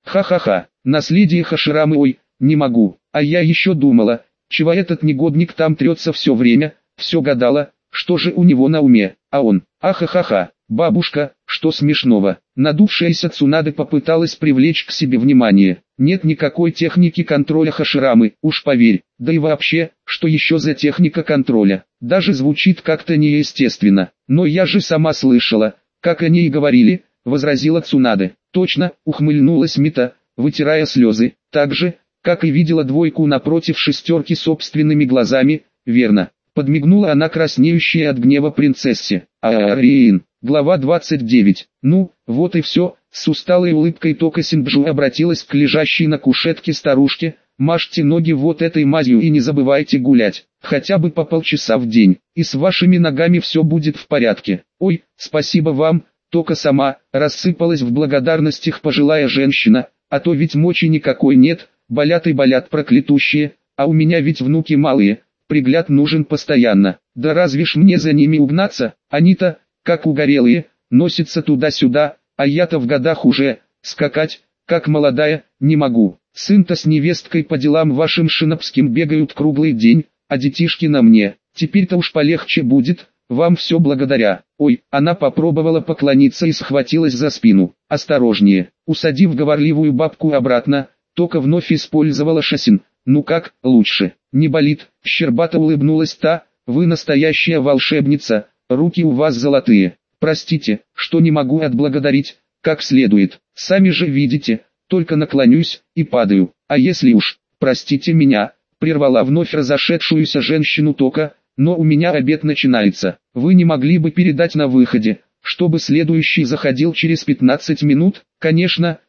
Ха-ха-ха, наследие Хаширамы, ой, не могу, а я еще думала, чего этот негодник там трется все время, все гадала, что же у него на уме, а он, ахахаха, бабушка, что смешного. Надувшаяся Цунада попыталась привлечь к себе внимание. Нет никакой техники контроля Хаширамы, уж поверь, да и вообще, что еще за техника контроля, даже звучит как-то неестественно. Но я же сама слышала, как они и говорили, возразила Цунада. Точно, ухмыльнулась Мита, вытирая слезы, так же, как и видела двойку напротив шестерки собственными глазами, верно. Подмигнула она краснеющей от гнева принцессе. Ариин. Глава 29. Ну, вот и все. С усталой улыбкой Тока Синджу обратилась к лежащей на кушетке старушке. Мажьте ноги вот этой мазью и не забывайте гулять. Хотя бы по полчаса в день. И с вашими ногами все будет в порядке. Ой, спасибо вам, Тока сама. Рассыпалась в благодарностях пожилая женщина. А то ведь мочи никакой нет. Болят и болят проклятущие. А у меня ведь внуки малые. Пригляд нужен постоянно. Да разве ж мне за ними угнаться? Они-то, как угорелые, носятся туда-сюда, а я-то в годах уже, скакать, как молодая, не могу. Сын-то с невесткой по делам вашим шинопским бегают круглый день, а детишки на мне. Теперь-то уж полегче будет, вам все благодаря. Ой, она попробовала поклониться и схватилась за спину. Осторожнее, усадив говорливую бабку обратно, Тока вновь использовала шасин. Ну как, лучше, не болит, щербато улыбнулась та, вы настоящая волшебница, руки у вас золотые. Простите, что не могу отблагодарить, как следует, сами же видите, только наклонюсь и падаю. А если уж, простите меня, прервала вновь разошедшуюся женщину Тока, но у меня обед начинается. Вы не могли бы передать на выходе, чтобы следующий заходил через 15 минут? Конечно,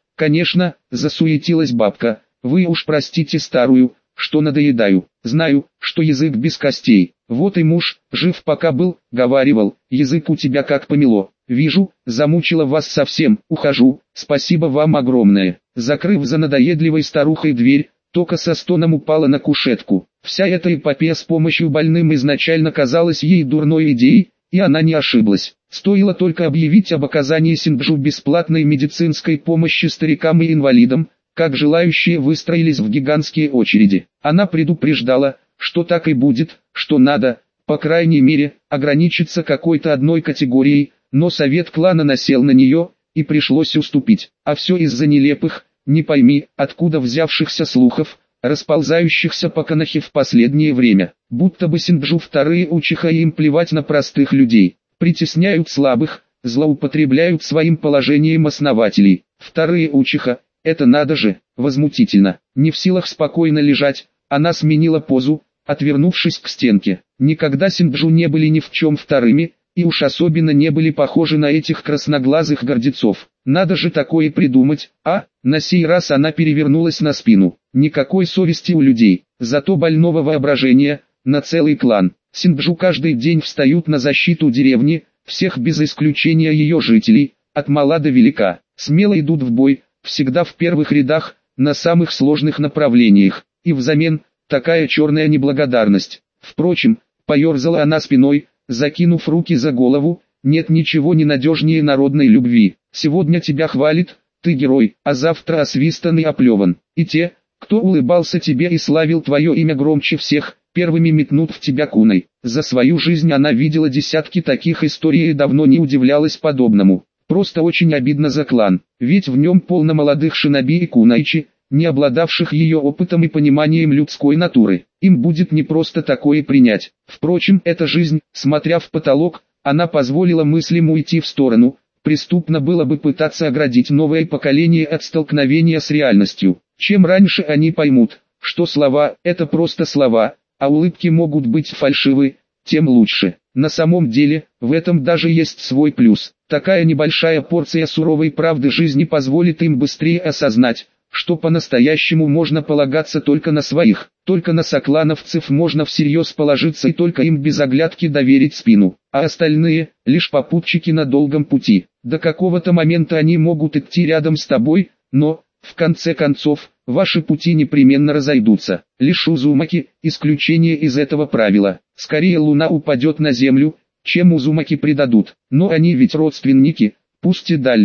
засуетилась бабка. Вы уж простите старую, что надоедаю. Знаю, что язык без костей. Вот и муж, жив пока был, говаривал, язык у тебя как помело. Вижу, замучила вас совсем, ухожу, спасибо вам огромное. Закрыв за надоедливой старухой дверь, Тока со стоном упала на кушетку. Вся эта эпопея с помощью больным изначально казалась ей дурной идеей, и она не ошиблась. Стоило только объявить об оказании Синджу бесплатной медицинской помощи старикам и инвалидам, как желающие выстроились в гигантские очереди. Она предупреждала, что так и будет, что надо, по крайней мере, ограничиться какой-то одной категорией, но совет клана насел на нее, и пришлось уступить. А все из-за нелепых, не пойми, откуда взявшихся слухов, расползающихся по Канахе в последнее время, будто бы Синджу вторые учиха и им плевать на простых людей, притесняют слабых, злоупотребляют своим положением основателей. Вторые учиха, это надо же, возмутительно. Не в силах спокойно лежать, она сменила позу, отвернувшись к стенке. Никогда Синджу не были ни в чем вторыми, и уж особенно не были похожи на этих красноглазых гордецов. Надо же такое придумать, а? На сей раз она перевернулась на спину. Никакой совести у людей, зато больного воображения, на целый клан. Синджу каждый день встают на защиту деревни, всех без исключения ее жителей, от мала до велика. Смело идут в бой, всегда в первых рядах, на самых сложных направлениях, и взамен, такая черная неблагодарность. Впрочем, поерзала она спиной, закинув руки за голову, нет ничего ненадежнее народной любви. Сегодня тебя хвалит, ты герой, а завтра освистан и оплеван. И те, кто улыбался тебе и славил твое имя громче всех, первыми метнут в тебя куной. За свою жизнь она видела десятки таких историй и давно не удивлялась подобному. Просто очень обидно за клан, ведь в нем полно молодых шиноби и кунайчи, не обладавших ее опытом и пониманием людской натуры. Им будет непросто такое принять. Впрочем, эта жизнь, смотря в потолок, она позволила мыслям уйти в сторону. Преступно было бы пытаться оградить новое поколение от столкновения с реальностью. Чем раньше они поймут, что слова – это просто слова, а улыбки могут быть фальшивы, тем лучше. На самом деле, в этом даже есть свой плюс. Такая небольшая порция суровой правды жизни позволит им быстрее осознать, что по-настоящему можно полагаться только на своих, только на соклановцев можно всерьез положиться и только им без оглядки доверить спину, а остальные – лишь попутчики на долгом пути. До какого-то момента они могут идти рядом с тобой, но, в конце концов, ваши пути непременно разойдутся. Лишь Узумаки – исключение из этого правила. Скорее луна упадет на землю, чем Узумаки предадут. Но они ведь родственники, пусть и дальние.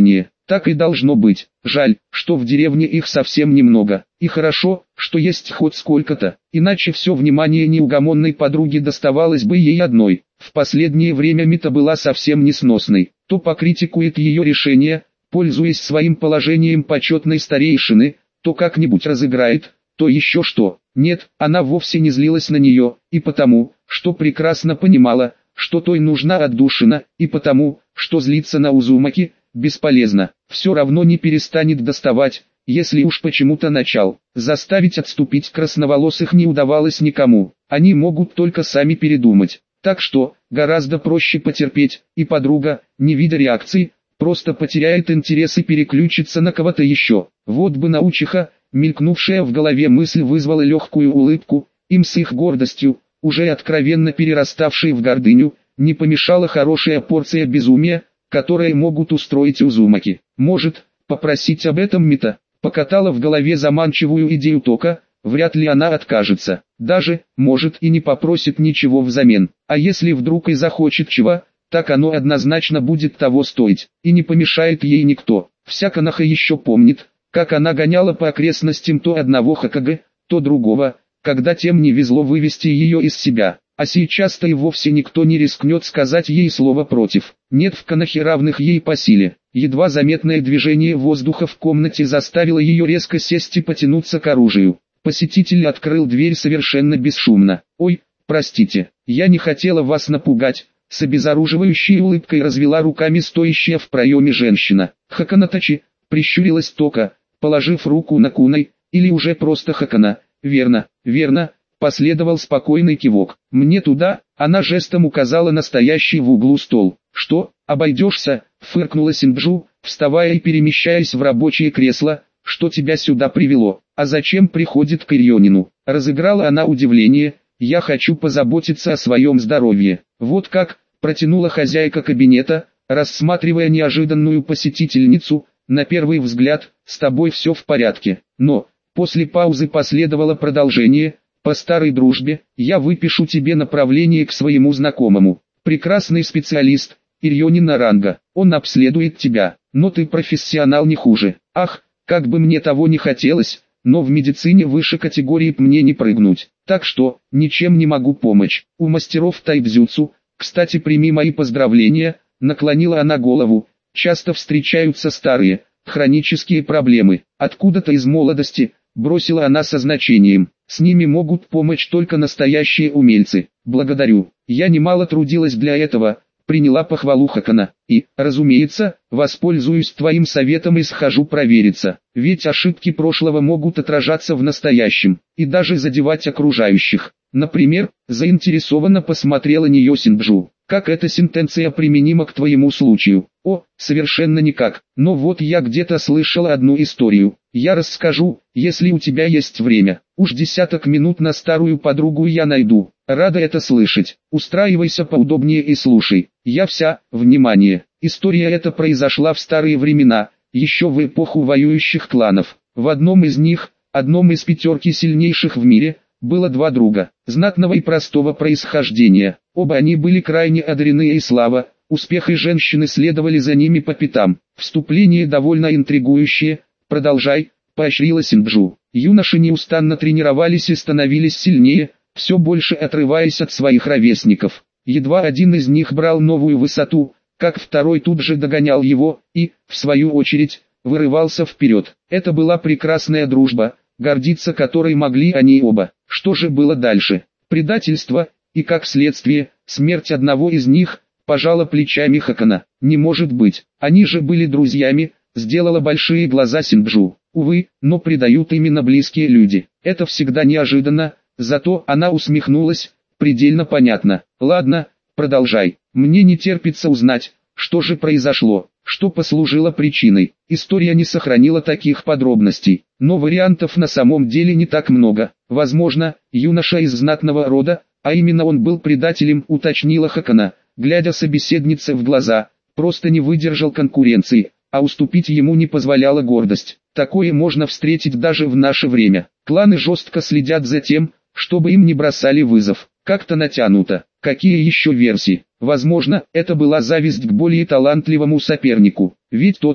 Так и должно быть. Жаль, что в деревне их совсем немного. И хорошо, что есть хоть сколько-то, иначе все внимание неугомонной подруги доставалось бы ей одной. В последнее время Мита была совсем несносной. То покритикует ее решение, пользуясь своим положением почетной старейшины, то как-нибудь разыграет, то еще что. Нет, она вовсе не злилась на нее, и потому, что прекрасно понимала, что той нужна отдушина, и потому, что злиться на Узумаки бесполезно, все равно не перестанет доставать, если уж почему-то начал. Заставить отступить красноволосых не удавалось никому, они могут только сами передумать. Так что, гораздо проще потерпеть, и подруга, не видя реакции, просто потеряет интерес и переключится на кого-то еще. Вот бы научиха, мелькнувшая в голове мысль вызвала легкую улыбку, им с их гордостью, уже откровенно перераставшей в гордыню, не помешала хорошая порция безумия, которые могут устроить Узумаки. Может, попросить об этом Мита? Покатала в голове заманчивую идею Тока, вряд ли она откажется. Даже, может, и не попросит ничего взамен. А если вдруг и захочет чего, так оно однозначно будет того стоить, и не помешает ей никто. Вся Коноха еще помнит, как она гоняла по окрестностям то одного Хокаге, то другого, когда тем не везло вывести ее из себя. А сейчас-то и вовсе никто не рискнет сказать ей слово против. Нет в Конохе равных ей по силе. Едва заметное движение воздуха в комнате заставило ее резко сесть и потянуться к оружию. Посетитель открыл дверь совершенно бесшумно. «Ой, простите, я не хотела вас напугать», — с обезоруживающей улыбкой развела руками стоящая в проеме женщина. «Хаканатачи», — прищурилась Тока, положив руку на кунай, или уже просто Хакана. «Верно, верно». Последовал спокойный кивок. «Мне туда», — она жестом указала на стоящий в углу стол. «Что, обойдешься?» — фыркнула Синджу, вставая и перемещаясь в рабочее кресло. «Что тебя сюда привело? А зачем приходит к Ирьонину?» Разыграла она удивление. «Я хочу позаботиться о своем здоровье». «Вот как?» — протянула хозяйка кабинета, рассматривая неожиданную посетительницу. «На первый взгляд, с тобой все в порядке». Но, после паузы последовало продолжение. «По старой дружбе, я выпишу тебе направление к своему знакомому. Прекрасный специалист, Ирьонин Наранга. Он обследует тебя, но ты профессионал не хуже. Ах, как бы мне того не хотелось, но в медицине выше категории мне не прыгнуть. Так что, ничем не могу помочь. У мастеров тайбзюцу, кстати, прими мои поздравления», — наклонила она голову. «Часто встречаются старые, хронические проблемы. Откуда-то из молодости», — бросила она со значением. «С ними могут помочь только настоящие умельцы. Благодарю. Я немало трудилась для этого», — приняла похвалу Хакана. «И, разумеется, воспользуюсь твоим советом и схожу провериться. Ведь ошибки прошлого могут отражаться в настоящем, и даже задевать окружающих. Например», — заинтересованно посмотрела нее Синджу. «Как эта сентенция применима к твоему случаю?» «О, совершенно никак. Но вот я где-то слышала одну историю. Я расскажу, если у тебя есть время. Уж 10 минут на старую подругу я найду. Рада это слышать. Устраивайся поудобнее и слушай. Я вся, внимание». История эта произошла в старые времена, еще в эпоху воюющих кланов. В одном из них, одном из 5 сильнейших в мире, было 2 друга, знатного и простого происхождения. Оба они были крайне одарены и слава, успех и женщины следовали за ними по пятам. Вступление довольно интригующее. «Продолжай», — поощрила Синджу. Юноши неустанно тренировались и становились сильнее, все больше отрываясь от своих ровесников. Едва один из них брал новую высоту, как второй тут же догонял его и, в свою очередь, вырывался вперед. Это была прекрасная дружба, гордиться которой могли они оба. Что же было дальше? Предательство, и как следствие, смерть одного из них, пожала плечами Хакана. «Не может быть, они же были друзьями», — сделала большие глаза Синджу. «Увы, но предают именно близкие люди. Это всегда неожиданно», зато она усмехнулась. «Предельно понятно. Ладно, продолжай. Мне не терпится узнать, что же произошло, что послужило причиной». История не сохранила таких подробностей, но вариантов на самом деле не так много. Возможно, юноша из знатного рода, а именно он был предателем, уточнила Хакана, глядя собеседнице в глаза, просто не выдержал конкуренции, а уступить ему не позволяла гордость. Такое можно встретить даже в наше время. Кланы жестко следят за тем, чтобы им не бросали вызов. Как-то натянуто. Какие еще версии? Возможно, это была зависть к более талантливому сопернику. Ведь тот, кто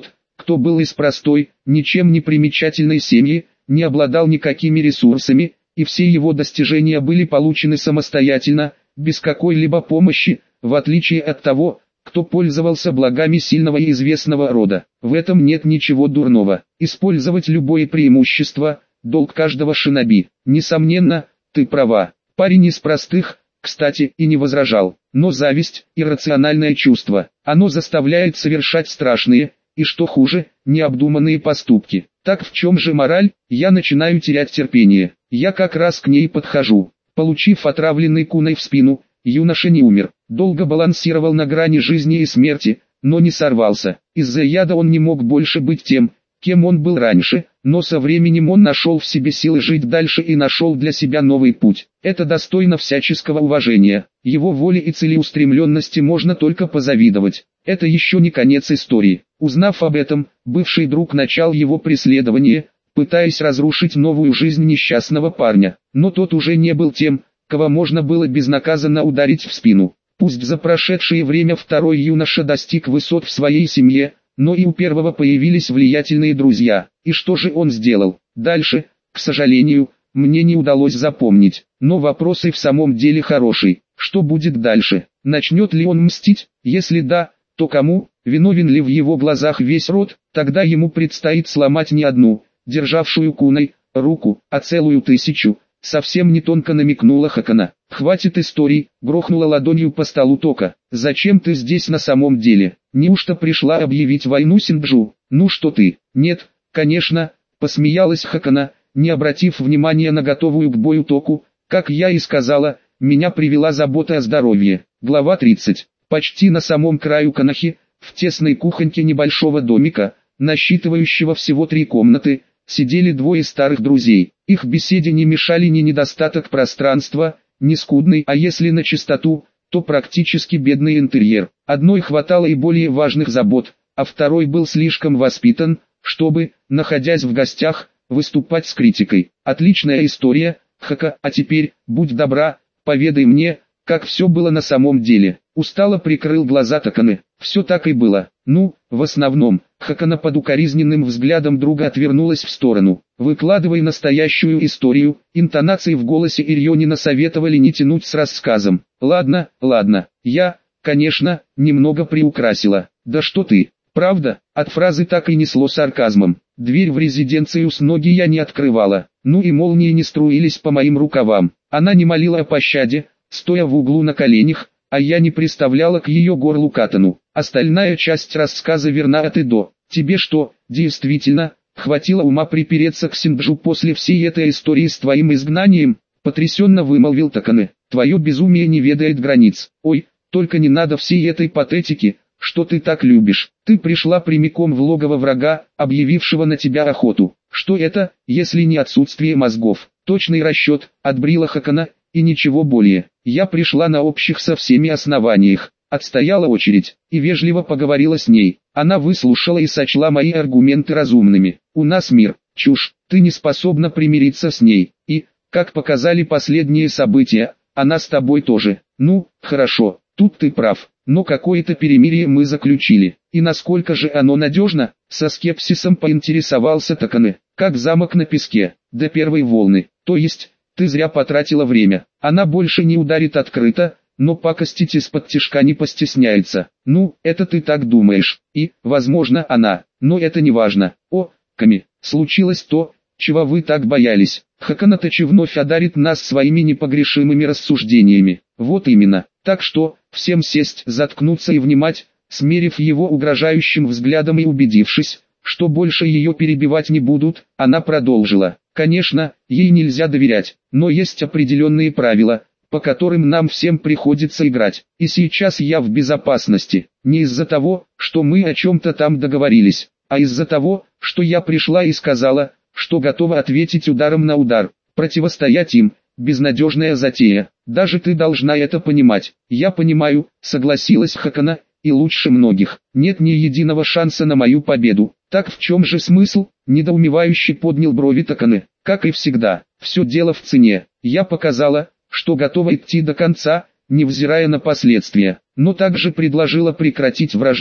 кто был из простой, ничем не примечательной семьи, не обладал никакими ресурсами, и все его достижения были получены самостоятельно, без какой-либо помощи, в отличие от того, кто пользовался благами сильного и известного рода. В этом нет ничего дурного. Использовать любое преимущество – долг каждого шиноби. Несомненно, ты права. Парень из простых, кстати, и не возражал. Но зависть – иррациональное чувство. Оно заставляет совершать страшные, и что хуже, необдуманные поступки. Так в чем же мораль? Я начинаю терять терпение. Я как раз к ней подхожу. Получив отравленный куной в спину, юноша не умер. Долго балансировал на грани жизни и смерти, но не сорвался. Из-за яда он не мог больше быть тем, кем он был раньше, но со временем он нашел в себе силы жить дальше и нашел для себя новый путь. Это достойно всяческого уважения. Его воле и целеустремленности можно только позавидовать. Это еще не конец истории. Узнав об этом, бывший друг начал его преследование, пытаясь разрушить новую жизнь несчастного парня. Но тот уже не был тем, кого можно было безнаказанно ударить в спину. Пусть за прошедшее время второй юноша достиг высот в своей семье, но и у первого появились влиятельные друзья. И что же он сделал? Дальше, к сожалению, мне не удалось запомнить. Но вопрос и в самом деле хороший. Что будет дальше? Начнет ли он мстить? Если да, то кому? Виновен ли в его глазах весь род? Тогда ему предстоит сломать не одну, державшую куной, руку, а целую 1000. Совсем не тонко намекнула Хакана. «Хватит историй», — грохнула ладонью по столу Тока. «Зачем ты здесь на самом деле? Неужто пришла объявить войну Синджу? Ну что ты?» «Нет, конечно», — посмеялась Хакана, не обратив внимания на готовую к бою Току. «Как я и сказала, меня привела забота о здоровье». Глава 30. Почти на самом краю Канахи, в тесной кухоньке небольшого домика, насчитывающего всего 3 комнаты, сидели двое старых друзей. Их беседе не мешали ни недостаток пространства, ни скудный, а если на чистоту, то практически бедный интерьер. Одной хватало и более важных забот, а второй был слишком воспитан, чтобы, находясь в гостях, выступать с критикой. Отличная история, Хака, а теперь, будь добра, поведай мне, как все было на самом деле. Устало прикрыл глаза Таканы. Все так и было. Ну, в основном. Хакана под укоризненным взглядом друга отвернулась в сторону. «Выкладывай настоящую историю», интонации в голосе Ирьонина советовали не тянуть с рассказом. «Ладно, ладно, я, конечно, немного приукрасила». «Да что ты, правда?» От фразы так и несло сарказмом. Дверь в резиденцию с ноги я не открывала. Ну и молнии не струились по моим рукавам. Она не молила о пощаде, стоя в углу на коленях, а я не приставляла к ее горлу катану. Остальная часть рассказа верна от и до. Тебе что, действительно, хватило ума припереться к Синджу после всей этой истории с твоим изгнанием? Потрясенно вымолвил Такане. Твое безумие не ведает границ. Ой, только не надо всей этой патетики, что ты так любишь. Ты пришла прямиком в логово врага, объявившего на тебя охоту. Что это, если не отсутствие мозгов? Точный расчет, отбрила Хакана, и ничего более. Я пришла на общих со всеми основаниях, отстояла очередь, и вежливо поговорила с ней. Она выслушала и сочла мои аргументы разумными. У нас мир, чушь, ты не способна примириться с ней, и, как показали последние события, она с тобой тоже. Ну, хорошо, тут ты прав, но какое-то перемирие мы заключили. И насколько же оно надежно? Со скепсисом поинтересовался Такане. Как замок на песке, до первой волны, то есть... Ты зря потратила время. Она больше не ударит открыто, но пакостить из-под тишка не постесняется. Ну, это ты так думаешь. И, возможно, она. Но это не важно. О, Ками, случилось то, чего вы так боялись. Хаканатачи вновь одарит нас своими непогрешимыми рассуждениями. Вот именно. Так что, всем сесть, заткнуться и внимать, смерив его угрожающим взглядом и убедившись, что больше ее перебивать не будут, она продолжила. Конечно, ей нельзя доверять, но есть определенные правила, по которым нам всем приходится играть. И сейчас я в безопасности, не из-за того, что мы о чем-то там договорились, а из-за того, что я пришла и сказала, что готова ответить ударом на удар. Противостоять им – безнадежная затея. Даже ты должна это понимать. Я понимаю, согласилась Хакана, и лучше многих. Нет ни единого шанса на мою победу. Так в чем же смысл? Недоумевающе поднял брови Такане. Как и всегда, все дело в цене. Я показала, что готова идти до конца, невзирая на последствия, но также предложила прекратить вражду,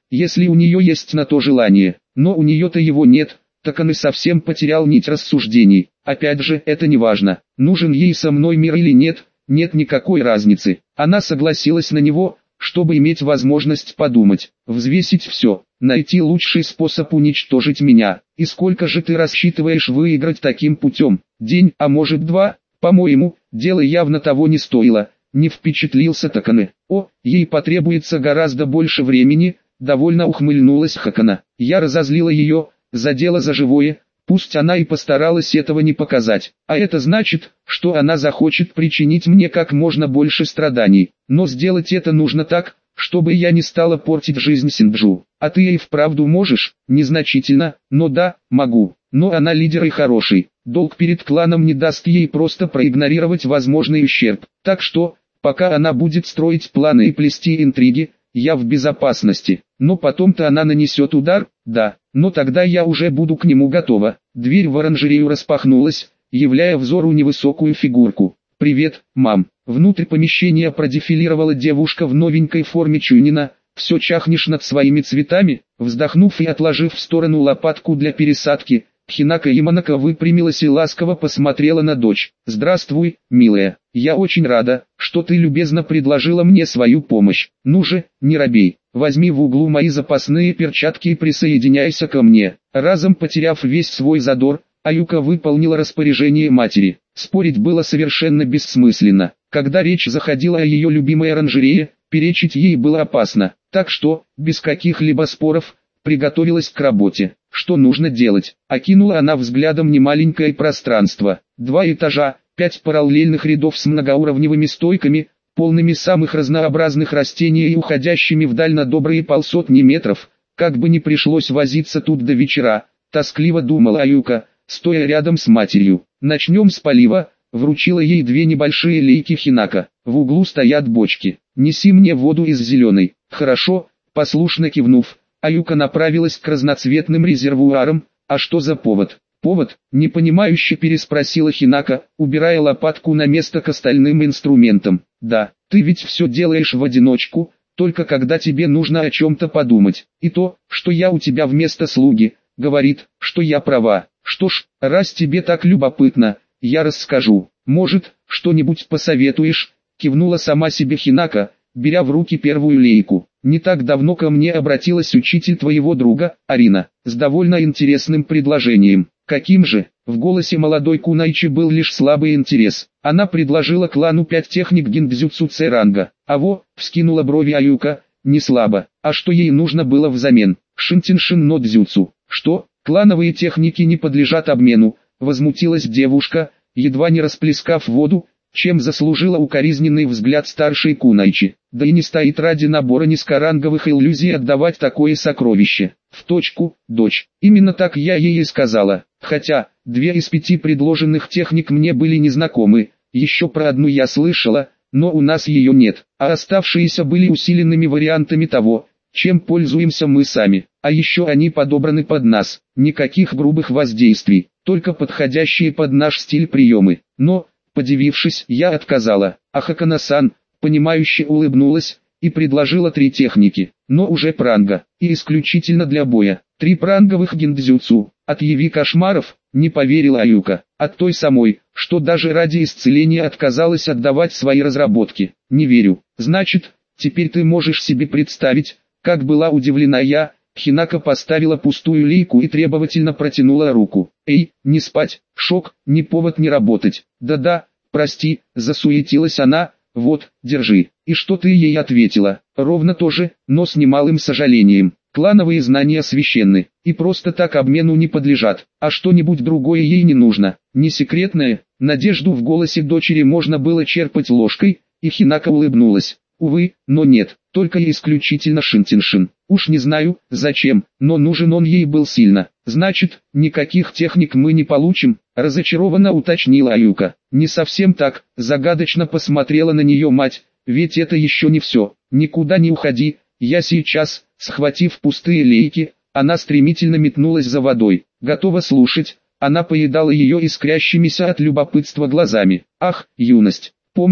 если у нее есть на то желание, но у нее-то его нет, так он и совсем потерял нить рассуждений. Опять же, это не важно, нужен ей со мной мир или нет, нет никакой разницы. Она согласилась на него, чтобы иметь возможность подумать, взвесить все, найти лучший способ уничтожить меня. И сколько же ты рассчитываешь выиграть таким путем? День, а может 2? По-моему, дело явно того не стоило. Не впечатлился Такане. О, ей потребуется гораздо больше времени, довольно ухмыльнулась Хакана. Я разозлила ее, задела за живое. Пусть она и постаралась этого не показать, а это значит, что она захочет причинить мне как можно больше страданий. Но сделать это нужно так, чтобы я не стала портить жизнь Синджу. А ты ей вправду можешь? Незначительно, но да, могу. Но она лидер и хороший. Долг перед кланом не даст ей просто проигнорировать возможный ущерб. Так что, пока она будет строить планы и плести интриги, я в безопасности. Но потом-то она нанесет удар, да, но тогда я уже буду к нему готова. Дверь в оранжерею распахнулась, являя взору невысокую фигурку. «Привет, мам». Внутрь помещения продефилировала девушка в новенькой форме чунина. «Все чахнешь над своими цветами?» Вздохнув и отложив в сторону лопатку для пересадки, Хинака Яманака выпрямилась и ласково посмотрела на дочь. «Здравствуй, милая. Я очень рада, что ты любезно предложила мне свою помощь. Ну же, не робей. Возьми в углу мои запасные перчатки и присоединяйся ко мне». Разом потеряв весь свой задор, Аюка выполнила распоряжение матери. Спорить было совершенно бессмысленно. Когда речь заходила о ее любимой оранжерее, перечить ей было опасно. Так что, без каких-либо споров, приготовилась к работе. Что нужно делать? Окинула она взглядом немаленькое пространство. 2 этажа, 5 параллельных рядов с многоуровневыми стойками, полными самых разнообразных растений и уходящими вдаль на добрые 150 метров. Как бы не пришлось возиться тут до вечера, тоскливо думала Аюка, стоя рядом с матерью. Начнем с полива. Вручила ей 2 небольшие лейки Хинака. В углу стоят бочки. Неси мне воду из зеленой. Хорошо, послушно кивнув, Аюка направилась к разноцветным резервуарам. А что за повод? Повод? Непонимающе переспросила Хинака, убирая лопатку на место к остальным инструментам. Да, ты ведь все делаешь в одиночку, только когда тебе нужно о чем-то подумать. И то, что я у тебя вместо слуги, говорит, что я права. Что ж, раз тебе так любопытно, я расскажу. Может, что-нибудь посоветуешь? Кивнула сама себе Хинака, беря в руки первую лейку. Не так давно ко мне обратилась учитель твоего друга, Арина, с довольно интересным предложением. Каким же? В голосе молодой кунайчи был лишь слабый интерес. Она предложила клану 5 техник гиндзюцу С-ранга. Вскинула брови Аюка, не слабо. А что ей нужно было взамен? Шинтиншин но дзюцу. Что? Клановые техники не подлежат обмену, возмутилась девушка, едва не расплескав воду, чем заслужила укоризненный взгляд старшей кунайчи. Да и не стоит ради набора низкоранговых иллюзий отдавать такое сокровище. В точку, дочь. Именно так я ей и сказала. Хотя, 2 из 5 предложенных техник мне были незнакомы. Еще про одну я слышала, но у нас ее нет. А оставшиеся были усиленными вариантами того, чем пользуемся мы сами. А еще они подобраны под нас. Никаких грубых воздействий, только подходящие под наш стиль приемы. Но, подивившись, я отказала. А Хакана-сан, понимающе улыбнулась, и предложила 3 техники, но уже пранга, и исключительно для боя. 3 пранговых гиндзюцу. От яви кошмаров, не поверила Аюка, от той самой, что даже ради исцеления отказалась отдавать свои разработки. Не верю. Значит, теперь ты можешь себе представить, как была удивлена я. Хинака поставила пустую лейку и требовательно протянула руку. «Эй, не спать, шок, не повод не работать». «Да-да, прости», засуетилась она, «вот, держи». «И что ты ей ответила?» «Ровно то же, но с немалым сожалением. Клановые знания священны, и просто так обмену не подлежат, а что-нибудь другое ей не нужно, не секретное». Надежду в голосе дочери можно было черпать ложкой, и Хинака улыбнулась. «Увы, но нет, только и исключительно Шинтиншин. Уж не знаю, зачем, но нужен он ей был сильно. Значит, никаких техник мы не получим», разочарованно уточнила Аюка. «Не совсем так», загадочно посмотрела на нее мать, «ведь это еще не все. Никуда не уходи, я сейчас». Схватив пустые лейки, она стремительно метнулась за водой. Готова слушать, она поедала ее искрящимися от любопытства глазами. «Ах, юность, помню,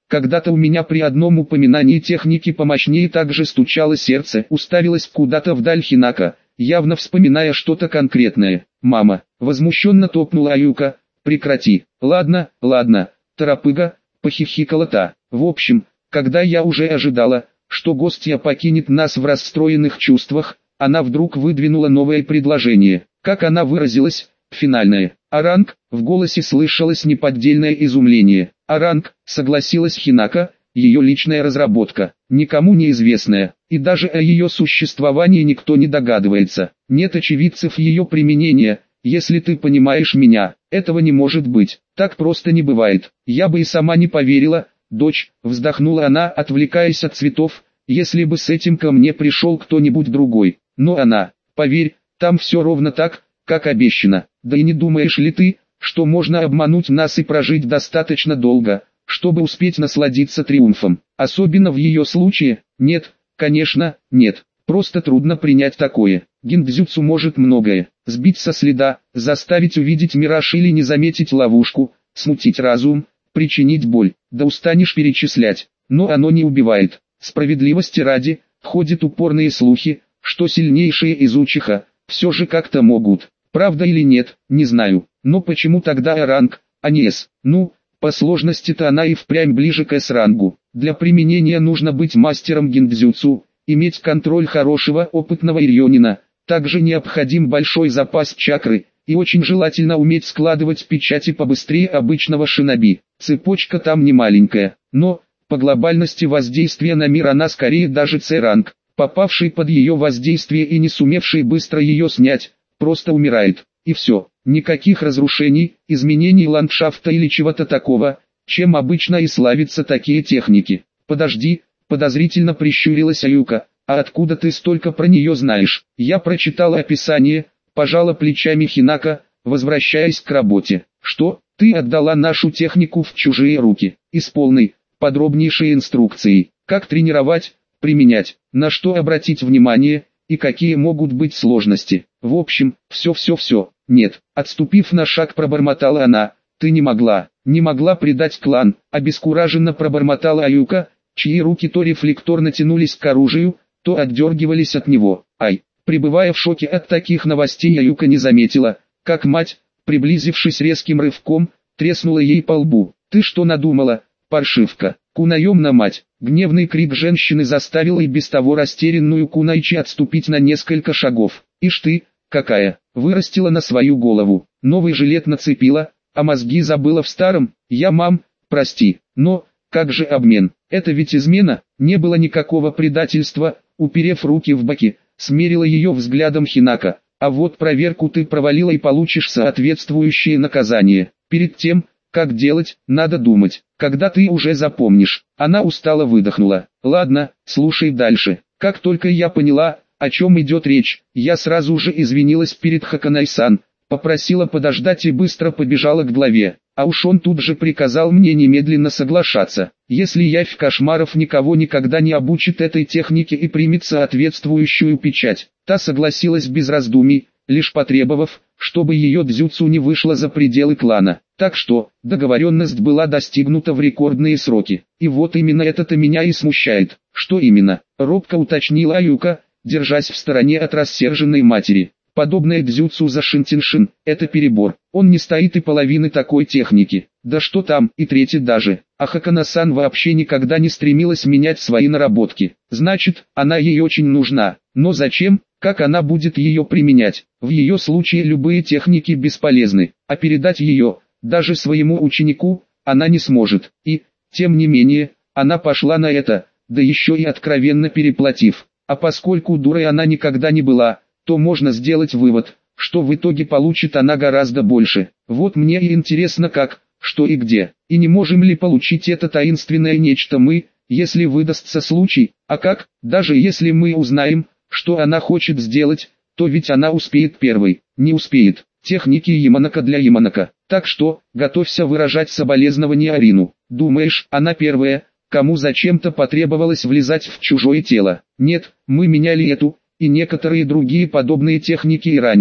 Когда-то у меня при одном упоминании техники помощнее также стучало сердце, уставилось куда-то вдаль Хинака, явно вспоминая что-то конкретное. «Мама!» — возмущенно топнула Аюка. «Прекрати!» «Ладно, ладно, торопыга!» — похихикала та. В общем, когда я уже ожидала, что гостья покинет нас в расстроенных чувствах, она вдруг выдвинула новое предложение. Как она выразилась, финальное. «Оранг», в голосе слышалось неподдельное изумление. «Оранг», согласилась Хинака, ее личная разработка, никому неизвестная, и даже о ее существовании никто не догадывается. Нет очевидцев ее применения, если ты понимаешь меня, этого не может быть, так просто не бывает. Я бы и сама не поверила, дочь, вздохнула она, отвлекаясь от цветов, если бы с этим ко мне пришел кто-нибудь другой. Но она, поверь, там все ровно так, как обещано. Да и не думаешь ли ты, что можно обмануть нас и прожить достаточно долго, чтобы успеть насладиться триумфом? Особенно в ее случае? Нет, конечно, нет. Просто трудно принять такое. Гиндзюцу может многое. Сбить со следа, заставить увидеть мираж или не заметить ловушку, смутить разум, причинить боль. Да устанешь перечислять. Но оно не убивает. Справедливости ради, ходят упорные слухи, что сильнейшие из учиха все же как-то могут. Правда или нет, не знаю. Но почему тогда А-ранг, а не С? Ну, по сложности-то она и впрямь ближе к С-рангу. Для применения нужно быть мастером гиндзюцу, иметь контроль хорошего опытного ирьонина. Также необходим большой запас чакры, и очень желательно уметь складывать печати побыстрее обычного шиноби. Цепочка там не маленькая, но, по глобальности воздействия на мир она скорее даже С-ранг. Попавший под ее воздействие и не сумевший быстро ее снять, просто умирает. И все, никаких разрушений, изменений ландшафта или чего-то такого, чем обычно и славятся такие техники. «Подожди», подозрительно прищурилась Аюка, «а откуда ты столько про нее знаешь?» Я прочитала описание, пожала плечами Хинака, возвращаясь к работе. «Что, ты отдала нашу технику в чужие руки?» И с полной, подробнейшей инструкцией, как тренировать, применять, на что обратить внимание, и какие могут быть сложности. В общем, все. Нет, отступив на шаг, пробормотала она. Ты не могла предать клан, обескураженно пробормотала Аюка, чьи руки то рефлекторно тянулись к оружию, то отдергивались от него. Ай, пребывая в шоке от таких новостей, Аюка не заметила, как мать, приблизившись резким рывком, треснула ей по лбу. Ты что надумала, паршивка? Кунаемна мать! Гневный крик женщины заставил и без того растерянную Кунайчи отступить на несколько шагов. Ишь ты, какая, вырастила на свою голову, новый жилет нацепила, а мозги забыла в старом. Я, мам, прости, но, как же обмен? Это ведь измена, не было никакого предательства. Уперев руки в боки, смерила ее взглядом Хинака. А вот проверку ты провалила и получишь соответствующее наказание. Перед тем, как делать, надо думать, когда ты уже запомнишь. Она устало выдохнула. Ладно, слушай дальше. Как только я поняла, о чем идет речь, я сразу же извинилась перед Хаканай-сан, попросила подождать и быстро побежала к главе. А уж он тут же приказал мне немедленно соглашаться. Если явь кошмаров никого никогда не обучит этой технике и примет соответствующую печать, та согласилась без раздумий, лишь потребовав, чтобы ее дзюцу не вышло за пределы клана. Так что, договоренность была достигнута в рекордные сроки. И вот именно это-то меня и смущает. Что именно? Робко уточнила Аюка, держась в стороне от рассерженной матери. Подобное дзюцу за Шинтиншин – это перебор. Он не стоит и половины такой техники. Да что там, и трети даже. А Хакана-сан вообще никогда не стремилась менять свои наработки. Значит, она ей очень нужна. Но зачем? Как она будет ее применять? В ее случае любые техники бесполезны. А передать ее, даже своему ученику, она не сможет. И, тем не менее, она пошла на это, да еще и откровенно переплатив. А поскольку дурой она никогда не была, то можно сделать вывод, что в итоге получит она гораздо больше. Вот мне и интересно как, что и где. И не можем ли получить это таинственное нечто мы, если выдастся случай, а как, даже если мы узнаем, что она хочет сделать, то ведь она успеет первой, не успеет. Техники Яманака для Яманака. Так что, готовься выражать соболезнования Арину. Думаешь, она первая, кому зачем-то потребовалось влезать в чужое тело? Нет, мы меняли эту и некоторые другие подобные техники и раньше.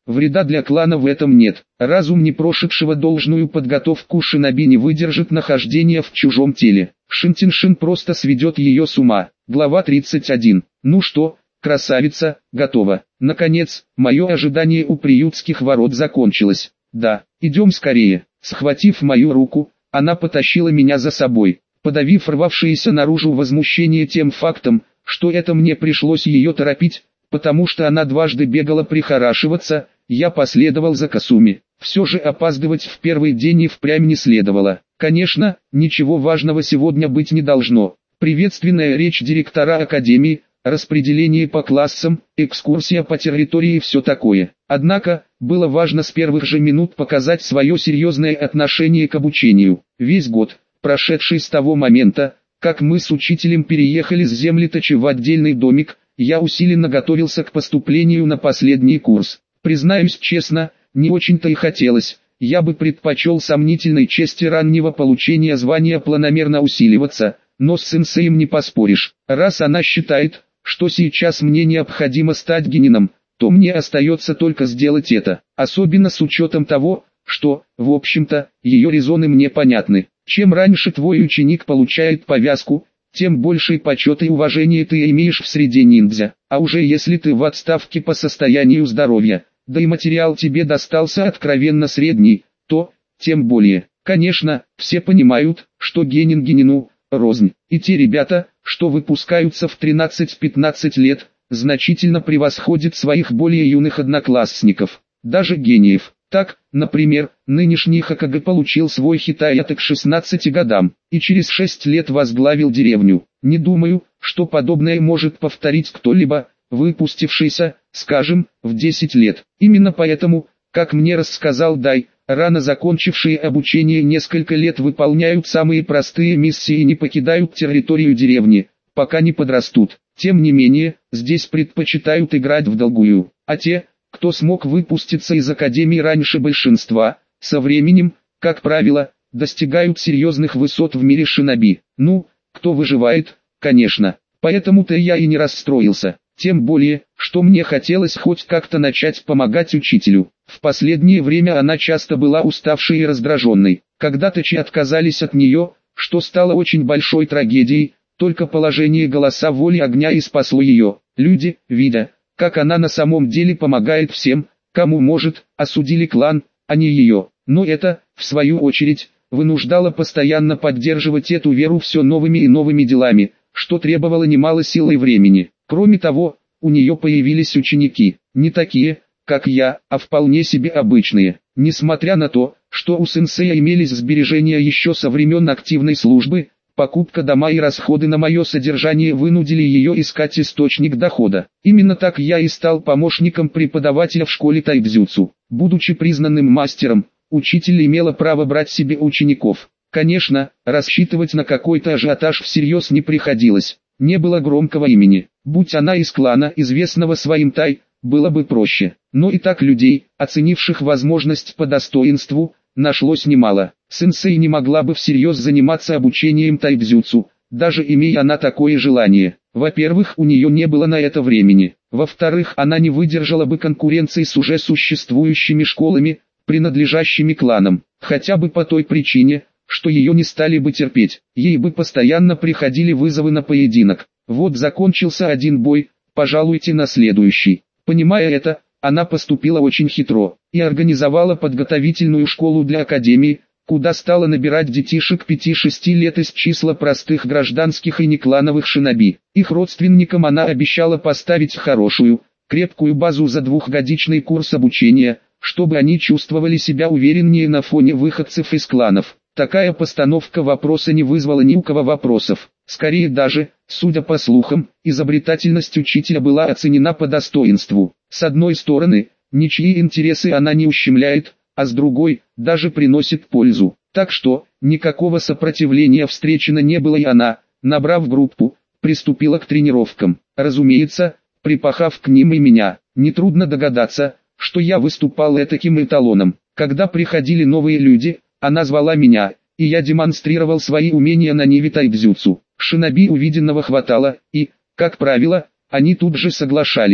Вреда для клана в этом нет. Разум, не прошедшего должную подготовку шиноби, не выдержит нахождения в чужом теле. Шинтиншин просто сведет ее с ума. Глава 31. Ну что, красавица, готова. Наконец, мое ожидание у приютских ворот закончилось. Да, идем скорее. Схватив мою руку, она потащила меня за собой, подавив рвавшееся наружу возмущение тем фактом, что это мне пришлось ее торопить, потому что она дважды бегала прихорашиваться. Я последовал за Касуми. Все же опаздывать в первый день и впрямь не следовало. Конечно, ничего важного сегодня быть не должно. Приветственная речь директора академии, распределение по классам, экскурсия по территории и все такое. Однако, было важно с первых же минут показать свое серьезное отношение к обучению. Весь год, прошедший с того момента, как мы с учителем переехали с Землиточи в отдельный домик, я усиленно готовился к поступлению на последний курс. Признаюсь честно, не очень-то и хотелось. Я бы предпочел сомнительной чести раннего получения звания планомерно усиливаться, но с сенсеем не поспоришь. Раз она считает, что сейчас мне необходимо стать генином, то мне остается только сделать это, особенно с учетом того, что, в общем-то, ее резоны мне понятны. Чем раньше твой ученик получает повязку, тем больший почет и уважение ты имеешь в среде ниндзя, а уже если ты в отставке по состоянию здоровья, да и материал тебе достался откровенно средний, то, тем более. Конечно, все понимают, что генин генину рознь, и те ребята, что выпускаются в 13-15 лет, значительно превосходят своих более юных одноклассников, даже гениев. Так, например, нынешний Хокаге получил свой хитаята к 16 годам, и через 6 лет возглавил деревню. Не думаю, что подобное может повторить кто-либо, выпустившийся, скажем, в 10 лет. Именно поэтому, как мне рассказал Дай, рано закончившие обучение несколько лет выполняют самые простые миссии и не покидают территорию деревни, пока не подрастут. Тем не менее, здесь предпочитают играть в долгую, а те, кто смог выпуститься из академии раньше большинства, со временем, как правило, достигают серьезных высот в мире шиноби. Ну, кто выживает, конечно. Поэтому-то я и не расстроился. Тем более, что мне хотелось хоть как-то начать помогать учителю. В последнее время она часто была уставшей и раздраженной. Когда Тачи отказались от нее, что стало очень большой трагедией, только положение голоса воли огня и спасло ее. Люди, видя, как она на самом деле помогает всем, кому может, осудили клан, а не ее. Но это, в свою очередь, вынуждало постоянно поддерживать эту веру все новыми и новыми делами, что требовало немало сил и времени. Кроме того, у нее появились ученики, не такие, как я, а вполне себе обычные. Несмотря на то, что у сенсея имелись сбережения еще со времен активной службы, покупка дома и расходы на мое содержание вынудили ее искать источник дохода. Именно так я и стал помощником преподавателя в школе тайбзюцу. Будучи признанным мастером, учитель имела право брать себе учеников. Конечно, рассчитывать на какой-то ажиотаж всерьез не приходилось. Не было громкого имени. Будь она из клана, известного своим тай, было бы проще. Но и так людей, оценивших возможность по достоинству, нашлось немало. Сенсей не могла бы всерьез заниматься обучением тайбзюцу, даже имея она такое желание. Во-первых, у нее не было на это времени. Во-вторых, она не выдержала бы конкуренции с уже существующими школами, принадлежащими кланам. Хотя бы по той причине, что ее не стали бы терпеть. Ей бы постоянно приходили вызовы на поединок. Вот закончился один бой, пожалуйте на следующий. Понимая это, она поступила очень хитро и организовала подготовительную школу для академии, куда стала набирать детишек 5-6 лет из числа простых гражданских и неклановых шиноби. Их родственникам она обещала поставить хорошую, крепкую базу за двухгодичный курс обучения, чтобы они чувствовали себя увереннее на фоне выходцев из кланов. Такая постановка вопроса не вызвала ни у кого вопросов. Скорее даже, судя по слухам, изобретательность учителя была оценена по достоинству. С одной стороны, ничьи интересы она не ущемляет, а с другой, даже приносит пользу. Так что, никакого сопротивления встречено не было, и она, набрав группу, приступила к тренировкам. Разумеется, припахав к ним и меня. Нетрудно догадаться, что я выступал этаким эталоном. Когда приходили новые люди, она звала меня, и я демонстрировал свои умения на ниве тайбзюцу. Шиноби увиденного хватало, и, как правило, они тут же соглашались.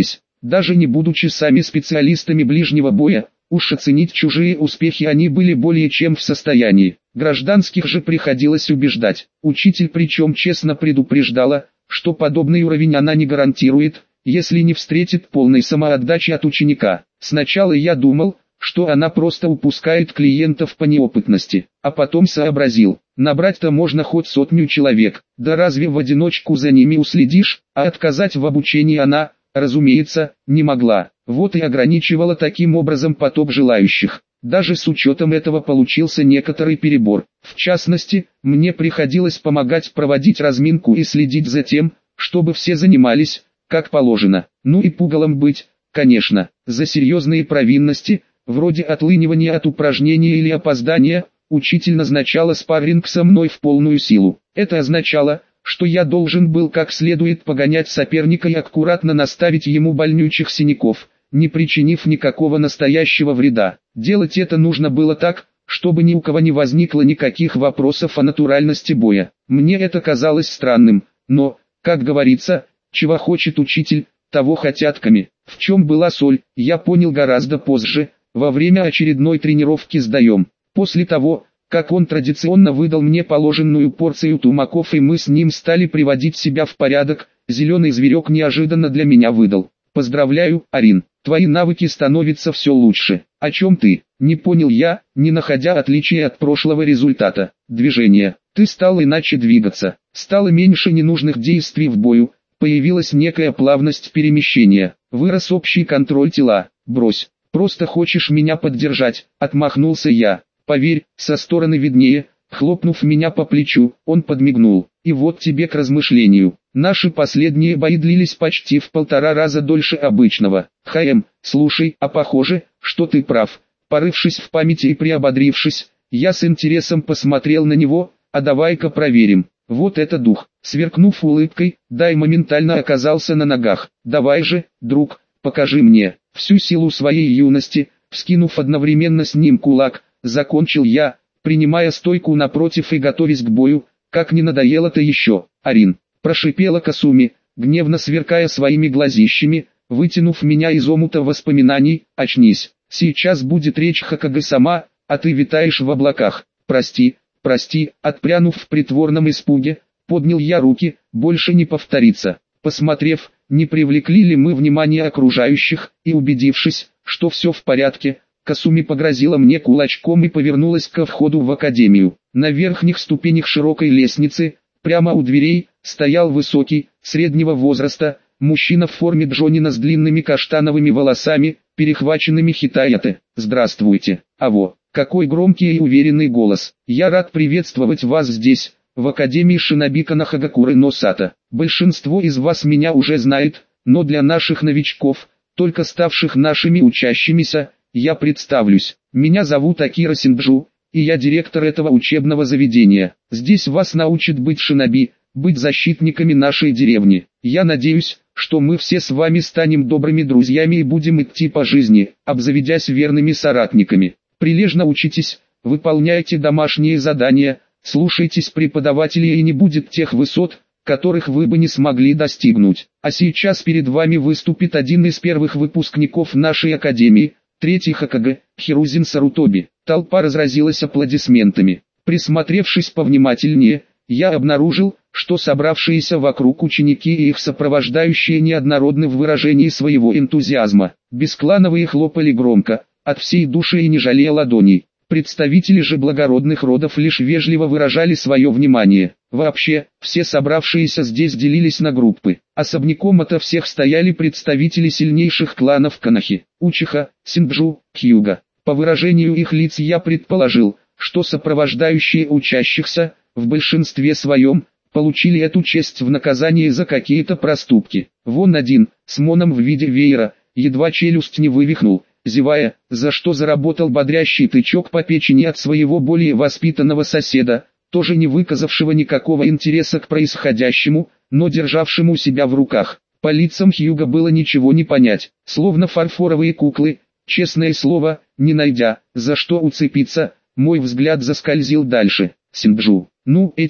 даже не будучи сами специалистами ближнего боя, уж оценить чужие успехи они были более чем в состоянии. Гражданских же приходилось убеждать. Учитель причем честно предупреждала, что подобный уровень она не гарантирует, если не встретит полной самоотдачи от ученика. Сначала я думал, что она просто упускает клиентов по неопытности, а потом сообразил, набрать-то можно хоть 100 человек, да разве в одиночку за ними уследишь, а отказать в обучении она, разумеется, не могла. Вот и ограничивала таким образом поток желающих. Даже с учетом этого получился некоторый перебор. В частности, мне приходилось помогать проводить разминку и следить за тем, чтобы все занимались, как положено. Ну и пугалом быть, конечно, за серьезные провинности, вроде отлынивания от упражнения или опоздания, учитель назначала спарринг со мной в полную силу. Это означало, что я должен был как следует погонять соперника и аккуратно наставить ему больнючих синяков, не причинив никакого настоящего вреда. Делать это нужно было так, чтобы ни у кого не возникло никаких вопросов о натуральности боя. Мне это казалось странным, но, как говорится, чего хочет учитель, того хотят коми. В чем была соль, я понял гораздо позже, во время очередной тренировки с Даем. После того, как он традиционно выдал мне положенную порцию тумаков и мы с ним стали приводить себя в порядок, зеленый зверек неожиданно для меня выдал: «Поздравляю, Арин, твои навыки становятся все лучше». «О чем ты?» — не понял я, не находя отличия от прошлого результата. «Движение. Ты стал иначе двигаться, стало меньше ненужных действий в бою, появилась некая плавность перемещения, вырос общий контроль тела». «Брось, просто хочешь меня поддержать», — отмахнулся я. «Поверь, со стороны виднее». Хлопнув меня по плечу, он подмигнул. «И вот тебе к размышлению. Наши последние бои длились почти в 1,5 раза дольше обычного. Слушай, а похоже, что ты прав». Порывшись в памяти и приободрившись, я с интересом посмотрел на него. «А давай-ка проверим». Вот это дух. Сверкнув улыбкой, Дай моментально оказался на ногах. «Давай же, друг, покажи мне всю силу своей юности». Вскинув одновременно с ним кулак, закончил я, принимая стойку напротив и готовясь к бою. «Как не надоело-то еще, Арин!» – прошипела Касуми, гневно сверкая своими глазищами, вытянув меня из омута воспоминаний. «Очнись, сейчас будет речь Хокаге сама, а ты витаешь в облаках». «Прости, прости», – отпрянув в притворном испуге, поднял я руки. «Больше не повторится». Посмотрев, не привлекли ли мы внимание окружающих, и убедившись, что все в порядке, Касуми погрозила мне кулачком и повернулась ко входу в академию. На верхних ступенях широкой лестницы, прямо у дверей, стоял высокий, среднего возраста, мужчина в форме джонина с длинными каштановыми волосами, перехваченными хитаяте. «Здравствуйте, Аво!» Какой громкий и уверенный голос. «Я рад приветствовать вас здесь, в Академии Шинобика Нахагакуры но Сато. Большинство из вас меня уже знает, но для наших новичков, только ставших нашими учащимися, я представлюсь. Меня зовут Акира Синджу, и я директор этого учебного заведения. Здесь вас научат быть шиноби, быть защитниками нашей деревни. Я надеюсь, что мы все с вами станем добрыми друзьями и будем идти по жизни, обзаведясь верными соратниками. Прилежно учитесь, выполняйте домашние задания, слушайтесь преподавателей и не будет тех высот, которых вы бы не смогли достигнуть. А сейчас перед вами выступит один из первых выпускников нашей академии, третий Хокаге, Хирузин Сарутоби». Толпа разразилась аплодисментами. Присмотревшись повнимательнее, я обнаружил, что собравшиеся вокруг ученики и их сопровождающие неоднородны в выражении своего энтузиазма. Бесклановые хлопали громко, от всей души и не жалея ладоней. Представители же благородных родов лишь вежливо выражали свое внимание. Вообще, все собравшиеся здесь делились на группы. Особняком ото всех стояли представители сильнейших кланов Канахи, Учиха, Синджу, Хьюга. По выражению их лиц я предположил, что сопровождающие учащихся, в большинстве своем, получили эту честь в наказание за какие-то проступки. Вон один, с моном в виде веера, едва челюсть не вывихнул, зевая, за что заработал бодрящий тычок по печени от своего более воспитанного соседа, тоже не выказавшего никакого интереса к происходящему, но державшему себя в руках. По лицам Хьюга было ничего не понять, словно фарфоровые куклы. Честное слово, не найдя, за что уцепиться, мой взгляд заскользил дальше. «Синджу, ну эти»,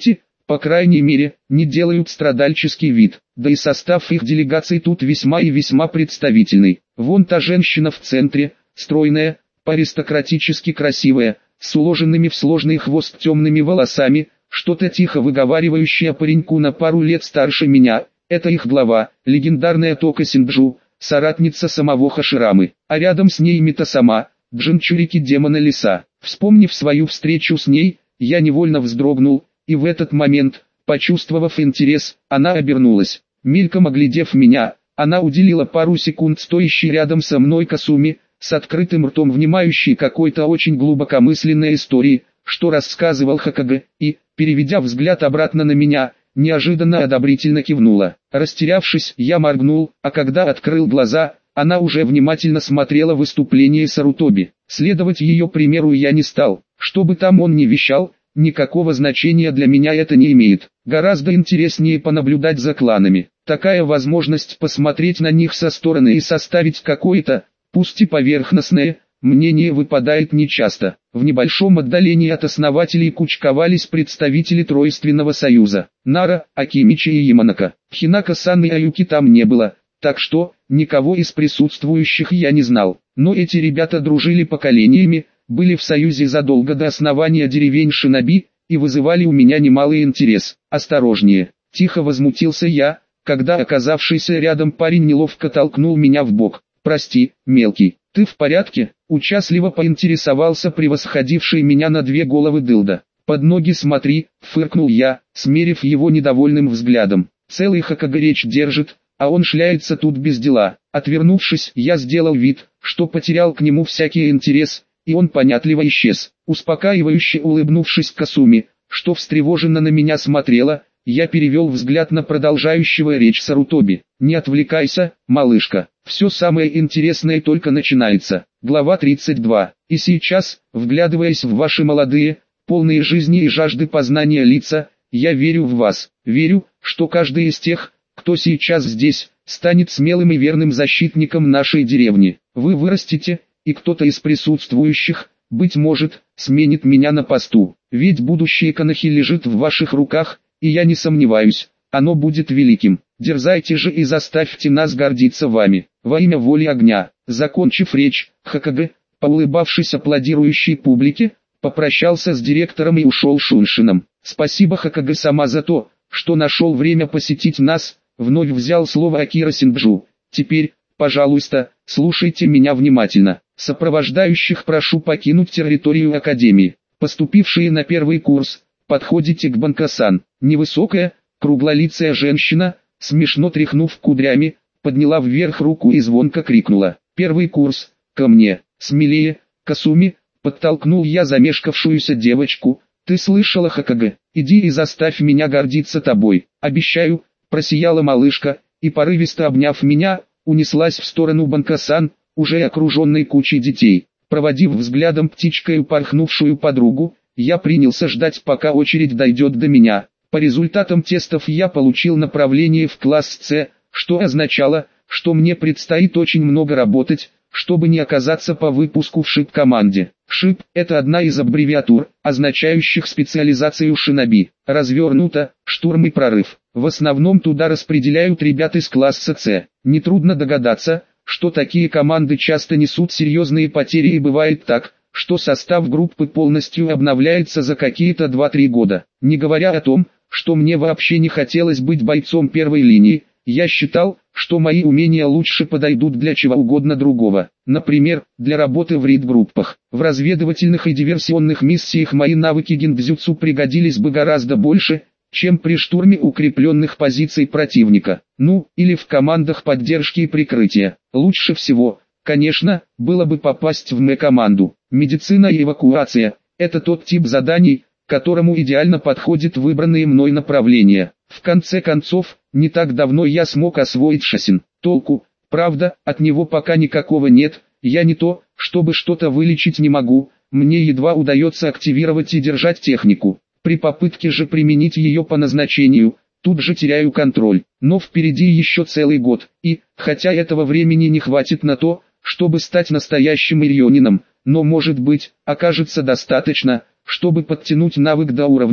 по крайней мере, не делают страдальческий вид. Да и состав их делегаций тут весьма и весьма представительный. Вон та женщина в центре, стройная, по-аристократически красивая, с уложенными в сложный хвост темными волосами, что-то тихо выговаривающее пареньку на пару лет старше меня. Это их глава, легендарная Тока Синджу, соратница самого Хаширамы. А рядом с ней Мита сама, Джинчурики демона леса. Вспомнив свою встречу с ней, я невольно вздрогнул, и в этот момент, почувствовав интерес, она обернулась. Мельком оглядев меня, она уделила пару секунд стоящей рядом со мной Касуми, с открытым ртом внимающей какой-то очень глубокомысленной истории, что рассказывал Хокаге, и, переведя взгляд обратно на меня, неожиданно одобрительно кивнула. Растерявшись, я моргнул, а когда открыл глаза, она уже внимательно смотрела выступление Сарутоби. Следовать ее примеру я не стал, что бы там он ни вещал, никакого значения для меня это не имеет. Гораздо интереснее понаблюдать за кланами. Такая возможность посмотреть на них со стороны и составить какое-то, пусть и поверхностное, мнение выпадает нечасто. В небольшом отдалении от основателей кучковались представители Тройственного союза. Нара, Акимичи и Яманака. Хинака-сан и Аюки там не было, так что, никого из присутствующих я не знал. Но эти ребята дружили поколениями, были в союзе задолго до основания деревень Шиноби, и вызывали у меня немалый интерес. «Осторожнее!» – тихо возмутился я, когда оказавшийся рядом парень неловко толкнул меня в бок. «Прости, мелкий, ты в порядке?» – участливо поинтересовался превосходивший меня на 2 головы дылда. «Под ноги смотри!» – фыркнул я, смерив его недовольным взглядом. «Целый Хокаге речь держит, а он шляется тут без дела». Отвернувшись, я сделал вид, что потерял к нему всякий интерес, и он понятливо исчез. Успокаивающе улыбнувшись Касуми, что встревоженно на меня смотрела, я перевел взгляд на продолжающего речь Сарутоби. «Не отвлекайся, малышка, все самое интересное только начинается». Глава 32. «И сейчас, вглядываясь в ваши молодые, полные жизни и жажды познания лица, я верю в вас. Верю, что каждый из тех, кто сейчас здесь, станет смелым и верным защитником нашей деревни. Вы вырастете, и кто-то из присутствующих, быть может, сменит меня на посту. Ведь будущее Канахи лежит в ваших руках, и я не сомневаюсь, оно будет великим. Дерзайте же и заставьте нас гордиться вами. Во имя воли огня». Закончив речь, Хокаге, поулыбавшись аплодирующей публике, попрощался с директором и ушел Шуншином. «Спасибо Хокаге-сама за то, что нашел время посетить нас», вновь взял слово Акира Синджу. «Теперь, пожалуйста, слушайте меня внимательно. Сопровождающих прошу покинуть территорию Академии. Поступившие на первый курс, подходите к Банкасан». Невысокая, круглолицая женщина, смешно тряхнув кудрями, подняла вверх руку и звонко крикнула: «Первый курс, ко мне!» «Смелее, Касуми!» — подтолкнул я замешкавшуюся девочку. «Ты слышала, Хокаге? Иди и заставь меня гордиться тобой. Обещаю!» — просияла малышка, и порывисто обняв меня, унеслась в сторону Банкасан, уже окруженной кучей детей. Проводив взглядом птичкой упорхнувшую подругу, я принялся ждать, пока очередь дойдет до меня. По результатам тестов я получил направление в класс С, что означало, что мне предстоит очень много работать, чтобы не оказаться по выпуску в ШИП-команде. ШИП – это одна из аббревиатур, означающих специализацию шиноби. Развернуто, штурм и прорыв. В основном туда распределяют ребят из класса С. Нетрудно догадаться, что такие команды часто несут серьезные потери, и бывает так, что состав группы полностью обновляется за какие-то 2-3 года. Не говоря о том, что мне вообще не хотелось быть бойцом первой линии, я считал, что мои умения лучше подойдут для чего угодно другого. Например, для работы в рейд-группах. В разведывательных и диверсионных миссиях мои навыки гиндзюцу пригодились бы гораздо больше, чем при штурме укрепленных позиций противника. Ну, или в командах поддержки и прикрытия. Лучше всего, конечно, было бы попасть в МЭ-команду. Медицина и эвакуация – это тот тип заданий, которому идеально подходит выбранные мной направления. В конце концов, не так давно я смог освоить шасин. Толку, правда, от него пока никакого нет. Я не то, чтобы что-то вылечить не могу, мне едва удается активировать и держать технику. При попытке же применить ее по назначению, тут же теряю контроль. Но впереди еще целый год, и, хотя этого времени не хватит на то, чтобы стать настоящим ирионином, но может быть, окажется достаточно, чтобы подтянуть навык до уровня,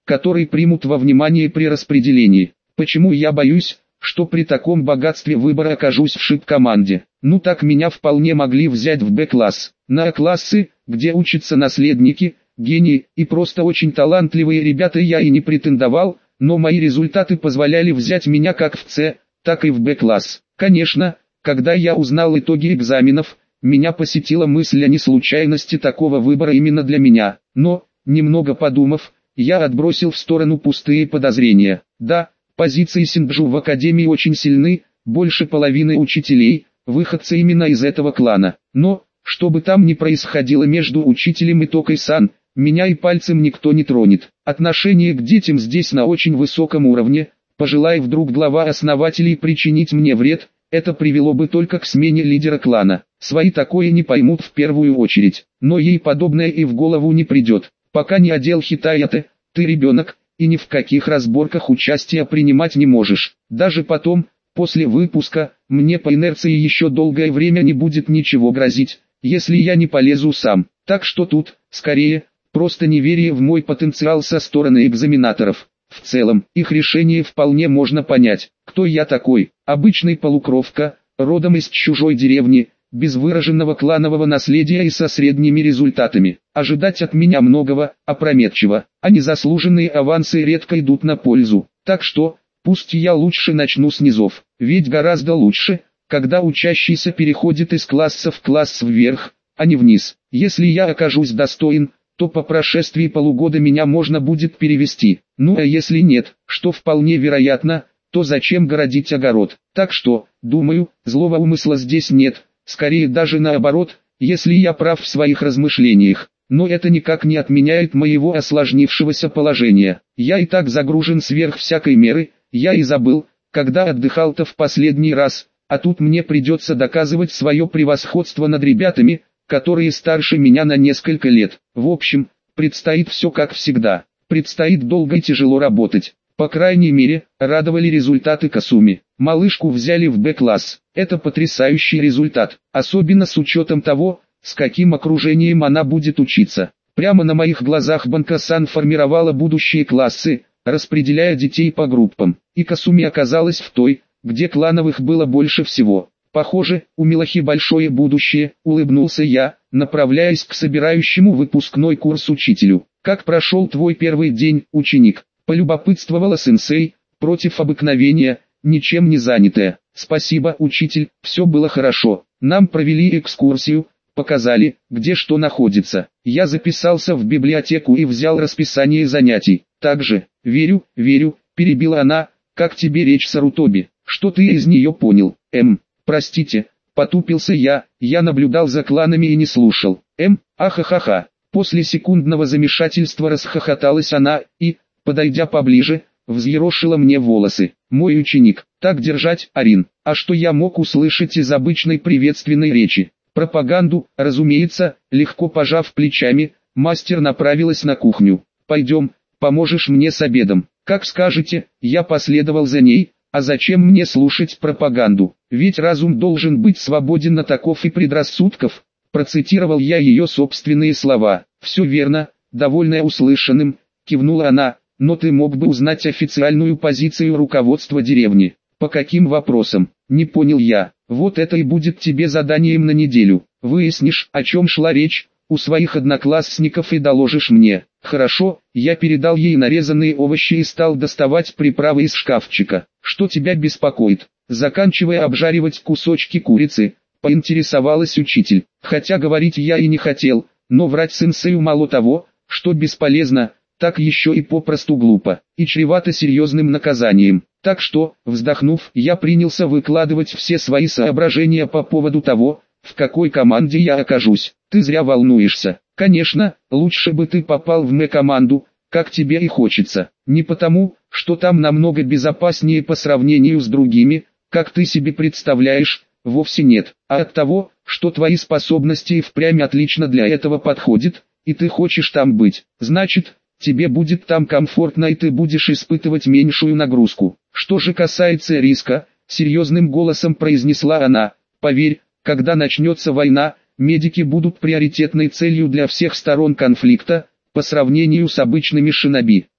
который примут во внимание при распределении. Почему я боюсь, что при таком богатстве выбора окажусь в шип-команде? Ну так меня вполне могли взять в Б-класс. На А-классы, где учатся наследники, гении и просто очень талантливые ребята, я и не претендовал, но мои результаты позволяли взять меня как в С, так и в Б-класс. Конечно, когда я узнал итоги экзаменов, меня посетила мысль о неслучайности такого выбора именно для меня. Но, немного подумав, я отбросил в сторону пустые подозрения. Да, позиции Синджу в академии очень сильны, больше половины учителей – выходцы именно из этого клана. Но, что бы там ни происходило между учителем и Токой-сан, меня и пальцем никто не тронет. Отношение к детям здесь на очень высоком уровне. Пожелай вдруг глава основателей причинить мне вред, это привело бы только к смене лидера клана. Свои такое не поймут в первую очередь, но ей подобное и в голову не придет. Пока не одел Хитаяте, ты ребенок, и ни в каких разборках участия принимать не можешь. Даже потом, после выпуска, мне по инерции еще долгое время не будет ничего грозить, если я не полезу сам. Так что тут, скорее, просто неверие в мой потенциал со стороны экзаменаторов. В целом, их решение вполне можно понять. Кто я такой? Обычный полукровка, родом из чужой деревни, без выраженного кланового наследия и со средними результатами. Ожидать от меня многого, опрометчиво, а незаслуженные авансы редко идут на пользу. Так что, пусть я лучше начну с низов, ведь гораздо лучше, когда учащийся переходит из класса в класс вверх, а не вниз. Если я окажусь достоин, то по прошествии полугода меня можно будет перевести. Ну а если нет, что вполне вероятно, то зачем городить огород? Так что, думаю, злого умысла здесь нет, скорее даже наоборот, если я прав в своих размышлениях. Но это никак не отменяет моего осложнившегося положения. Я и так загружен сверх всякой меры, я и забыл, когда отдыхал-то в последний раз, а тут мне придется доказывать свое превосходство над ребятами, которые старше меня на несколько лет. В общем, предстоит все как всегда. Предстоит долго и тяжело работать. По крайней мере, радовали результаты Касуми. Малышку взяли в Б-класс. Это потрясающий результат, особенно с учетом того, с каким окружением она будет учиться. Прямо на моих глазах Банка-сан формировала будущие классы, распределяя детей по группам. И Касуми оказалась в той, где клановых было больше всего. Похоже, у Милохи большое будущее, улыбнулся я, направляясь к собирающему выпускной курс учителю. Как прошел твой первый день, ученик? Полюбопытствовала сенсей, против обыкновения, ничем не занятая. Спасибо, учитель, все было хорошо. Нам провели экскурсию, показали, где что находится. Я записался в библиотеку и взял расписание занятий. Также, верю, перебила она, как тебе речь Сарутоби, что ты из нее понял? Простите, потупился я наблюдал за кланами и не слушал. Ахахаха. После секундного замешательства расхохоталась она и, подойдя поближе, взъерошила мне волосы. Мой ученик, так держать, Арин. А что я мог услышать из обычной приветственной речи? Пропаганду, разумеется, легко пожав плечами, мастер направилась на кухню. Пойдем, поможешь мне с обедом. Как скажете, я последовал за ней. А зачем мне слушать пропаганду? Ведь разум должен быть свободен от оков и предрассудков. Процитировал я ее собственные слова. Все верно, довольная услышанным, кивнула она, но ты мог бы узнать официальную позицию руководства деревни. По каким вопросам? Не понял я. Вот это и будет тебе заданием на неделю. Выяснишь, о чем шла речь, у своих одноклассников и доложишь мне. Хорошо, я передал ей нарезанные овощи и стал доставать приправы из шкафчика. Что тебя беспокоит? Заканчивая обжаривать кусочки курицы, поинтересовалась учитель. Хотя говорить я и не хотел, но врать сенсею мало того, что бесполезно, так еще и попросту глупо, и чревато серьезным наказанием. Так что, вздохнув, я принялся выкладывать все свои соображения по поводу того, в какой команде я окажусь. Ты зря волнуешься. Конечно, лучше бы ты попал в М-команду, как тебе и хочется. Не потому, что там намного безопаснее по сравнению с другими, как ты себе представляешь, вовсе нет. А от того, что твои способности и впрямь отлично для этого подходят, и ты хочешь там быть. Значит, тебе будет там комфортно и ты будешь испытывать меньшую нагрузку. Что же касается риска, серьезным голосом произнесла она, поверь, когда начнется война, медики будут приоритетной целью для всех сторон конфликта, по сравнению с обычными шиноби.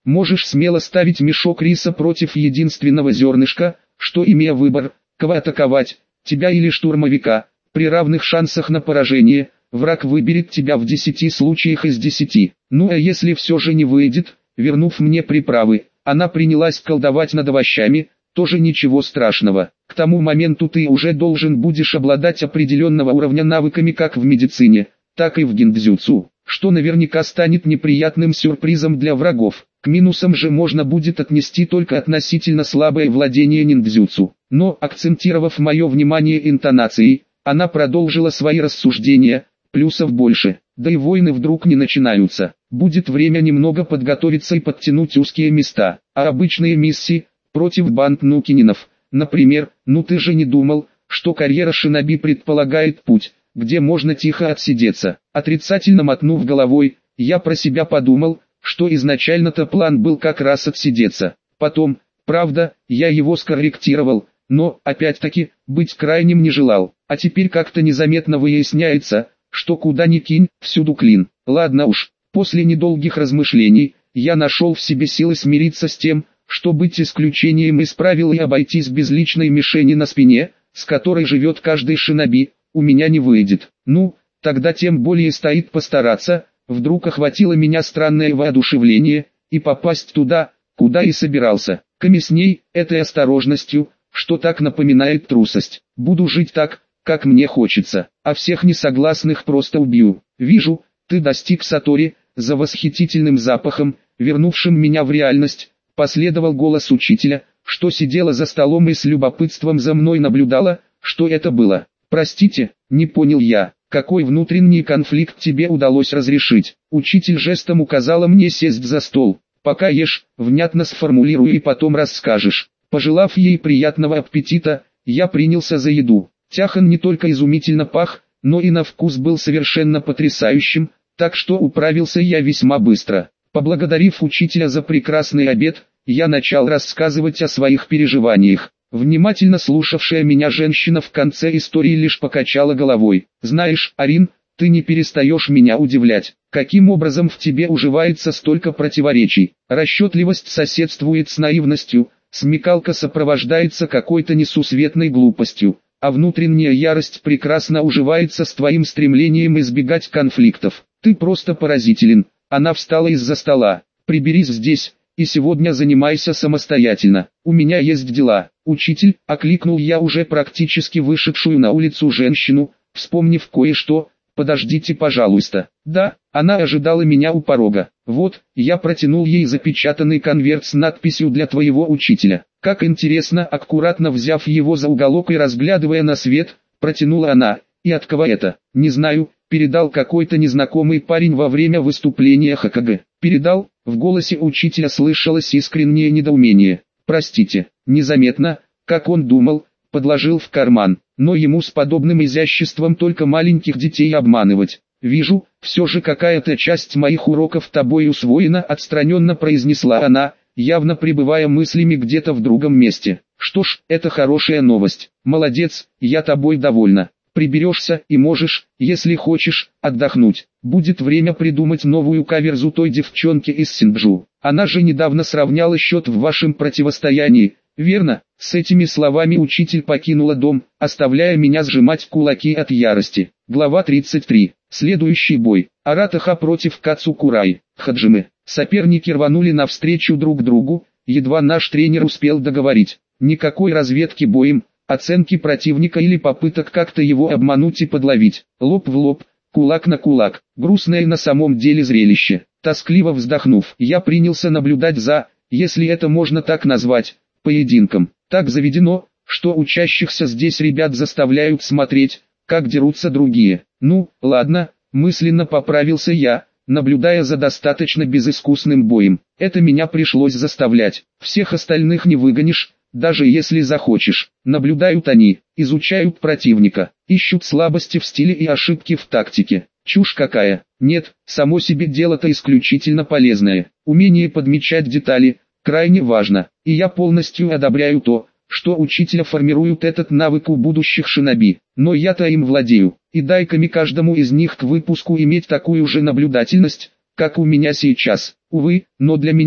Можешь смело ставить мешок риса против единственного зернышка, что, имея выбор, кого атаковать, тебя или штурмовика. При равных шансах на поражение, враг выберет тебя в 10 случаях из 10. Ну а если все же не выйдет, вернув мне приправы, она принялась колдовать над овощами, тоже ничего страшного. К тому моменту ты уже должен будешь обладать определенного уровня навыками как в медицине, так и в гиндзюцу, что наверняка станет неприятным сюрпризом для врагов. К минусам же можно будет отнести только относительно слабое владение ниндзюцу. Но, акцентировав мое внимание интонацией, она продолжила свои рассуждения. Плюсов больше, да и войны вдруг не начинаются. Будет время немного подготовиться и подтянуть узкие места. А обычные миссии против банд нукининов, например, ну ты же не думал, что карьера шиноби предполагает путь, где можно тихо отсидеться. Отрицательно мотнув головой, я про себя подумал, что изначально-то план был как раз отсидеться. Потом, правда, я его скорректировал, но, опять-таки, быть крайним не желал. А теперь как-то незаметно выясняется, что куда ни кинь, всюду клин. Ладно уж, после недолгих размышлений, я нашел в себе силы смириться с тем, что быть исключением из правил и обойтись без личной мишени на спине, с которой живет каждый шиноби, у меня не выйдет. Ну, тогда тем более стоит постараться. Вдруг охватило меня странное воодушевление, и попасть туда, куда и собирался. Комисней, этой осторожностью, что так напоминает трусость. Буду жить так, как мне хочется, а всех несогласных просто убью. Вижу, ты достиг Сатори. За восхитительным запахом, вернувшим меня в реальность, последовал голос учителя, что сидела за столом и с любопытством за мной наблюдала. Что это было? Простите, не понял я. Какой внутренний конфликт тебе удалось разрешить? Учитель жестом указала мне сесть за стол. Пока ешь, внятно сформулирую и потом расскажешь. Пожелав ей приятного аппетита, я принялся за еду. Тяхан не только изумительно пах, но и на вкус был совершенно потрясающим, так что управился я весьма быстро. Поблагодарив учителя за прекрасный обед, я начал рассказывать о своих переживаниях. Внимательно слушавшая меня женщина в конце истории лишь покачала головой. «Знаешь, Арин, ты не перестаешь меня удивлять. Каким образом в тебе уживается столько противоречий? Расчетливость соседствует с наивностью, смекалка сопровождается какой-то несусветной глупостью, а внутренняя ярость прекрасно уживается с твоим стремлением избегать конфликтов. Ты просто поразителен». Она встала из-за стола. «Приберись здесь, и сегодня занимайся самостоятельно. У меня есть дела». «Учитель», — окликнул я уже практически вышедшую на улицу женщину, вспомнив кое-что. «Подождите, пожалуйста». Да, она ожидала меня у порога. Вот, я протянул ей запечатанный конверт с надписью «Для твоего учителя». Как интересно, аккуратно взяв его за уголок и разглядывая на свет, протянула она. «И от кого это?» «Не знаю, передал какой-то незнакомый парень во время выступления ХКГ». «Передал?» В голосе учителя слышалось искреннее недоумение. «Простите, незаметно, как он думал, подложил в карман, но ему с подобным изяществом только маленьких детей обманывать. Вижу, все же какая-то часть моих уроков тобой усвоена», отстраненно произнесла она, явно пребывая мыслями где-то в другом месте. «Что ж, это хорошая новость. Молодец, я тобой довольна. Приберешься и можешь, если хочешь, отдохнуть. Будет время придумать новую каверзу той девчонки из Синджу. Она же недавно сравняла счет в вашем противостоянии, верно?» С этими словами учитель покинула дом, оставляя меня сжимать кулаки от ярости. Глава 33. Следующий бой. Аратаха против Кацукурай. Хаджимы. Соперники рванули навстречу друг другу, едва наш тренер успел договорить. Никакой разведки боем, оценки противника или попыток как-то его обмануть и подловить. Лоб в лоб, кулак на кулак. Грустное на самом деле зрелище. Тоскливо вздохнув, я принялся наблюдать за, если это можно так назвать, поединком. Так заведено, что учащихся здесь ребят заставляют смотреть, как дерутся другие. Ну, ладно, мысленно поправился я, наблюдая за достаточно безыскусным боем. Это меня пришлось заставлять. Всех остальных не выгонишь, даже если захочешь. Наблюдают они, изучают противника, ищут слабости в стиле и ошибки в тактике. Чушь какая. Нет, само себе дело-то исключительно полезное. Умение подмечать детали крайне важно, и я полностью одобряю то, что учителя формируют этот навык у будущих шиноби. Но я-то им владею, и дай-ка каждому из них к выпуску иметь такую же наблюдательность, как у меня сейчас. Увы, но для меня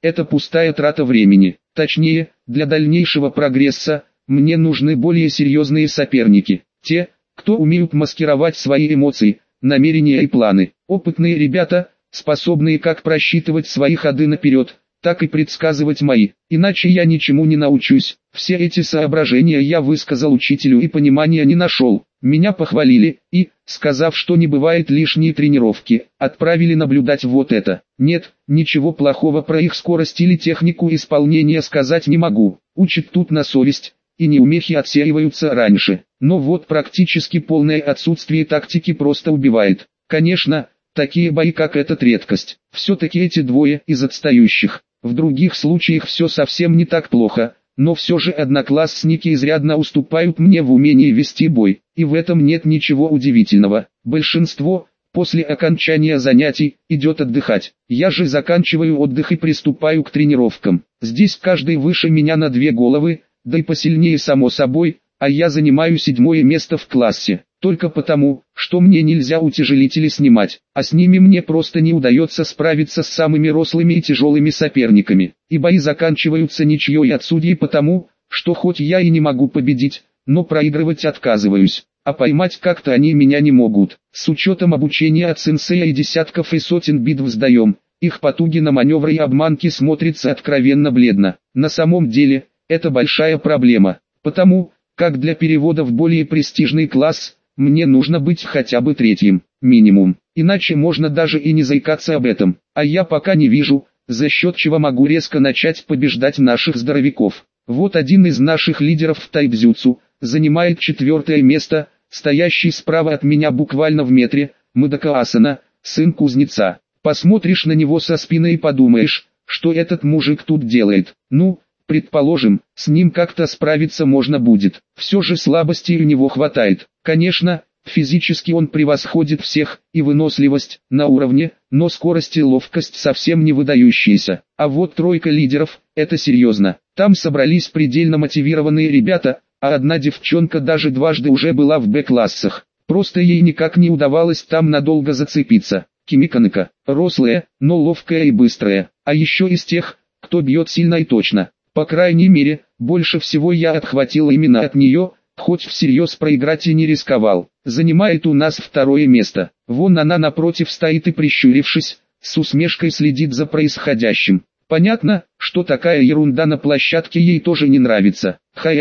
это пустая трата времени. Точнее, для дальнейшего прогресса, мне нужны более серьезные соперники. Те, кто умеют маскировать свои эмоции, намерения и планы. Опытные ребята, способные как просчитывать свои ходы наперед, так и предсказывать мои. Иначе я ничему не научусь. Все эти соображения я высказал учителю и понимания не нашел. Меня похвалили и, сказав, что не бывает лишней тренировки, отправили наблюдать вот это. Нет, ничего плохого про их скорость или технику исполнения сказать не могу. Учат тут на совесть, и неумехи отсеиваются раньше. Но вот практически полное отсутствие тактики просто убивает. Конечно, такие бои как этот редкость. Все-таки эти двое из отстающих. В других случаях все совсем не так плохо, но все же одноклассники изрядно уступают мне в умении вести бой, и в этом нет ничего удивительного. Большинство, после окончания занятий, идет отдыхать. Я же заканчиваю отдых и приступаю к тренировкам. Здесь каждый выше меня на 2 головы, да и посильнее само собой, а я занимаю 7-е место в классе. Только потому, что мне нельзя утяжелители снимать, а с ними мне просто не удается справиться с самыми рослыми и тяжелыми соперниками. И бои заканчиваются ничьей от судей потому, что хоть я и не могу победить, но проигрывать отказываюсь, а поймать как-то они меня не могут. С учетом обучения от сенсея и десятков и сотен битв сдаем, их потуги на маневры и обманки смотрятся откровенно бледно. На самом деле, это большая проблема, потому как для перевода в более престижный класс, мне нужно быть хотя бы 3-м, минимум, иначе можно даже и не заикаться об этом, а я пока не вижу, за счет чего могу резко начать побеждать наших здоровяков. Вот один из наших лидеров в тайцзюцу, занимает 4-е место, стоящий справа от меня буквально в метре, Мудака Асана, сын кузнеца. Посмотришь на него со спины и подумаешь, что этот мужик тут делает. Ну, предположим, с ним как-то справиться можно будет. Все же слабостей у него хватает. Конечно, физически он превосходит всех, и выносливость на уровне, но скорость и ловкость совсем не выдающиеся. А вот 3 лидеров, это серьезно. Там собрались предельно мотивированные ребята, а одна девчонка даже дважды уже была в Б-классах. Просто ей никак не удавалось там надолго зацепиться. Кимиканыка, рослая, но ловкая и быстрая, а еще из тех, кто бьет сильно и точно. По крайней мере, больше всего я отхватил именно от нее, хоть всерьез проиграть и не рисковал. Занимает у нас 2-е место. Вон она напротив стоит и, прищурившись, с усмешкой следит за происходящим. Понятно, что такая ерунда на площадке ей тоже не нравится.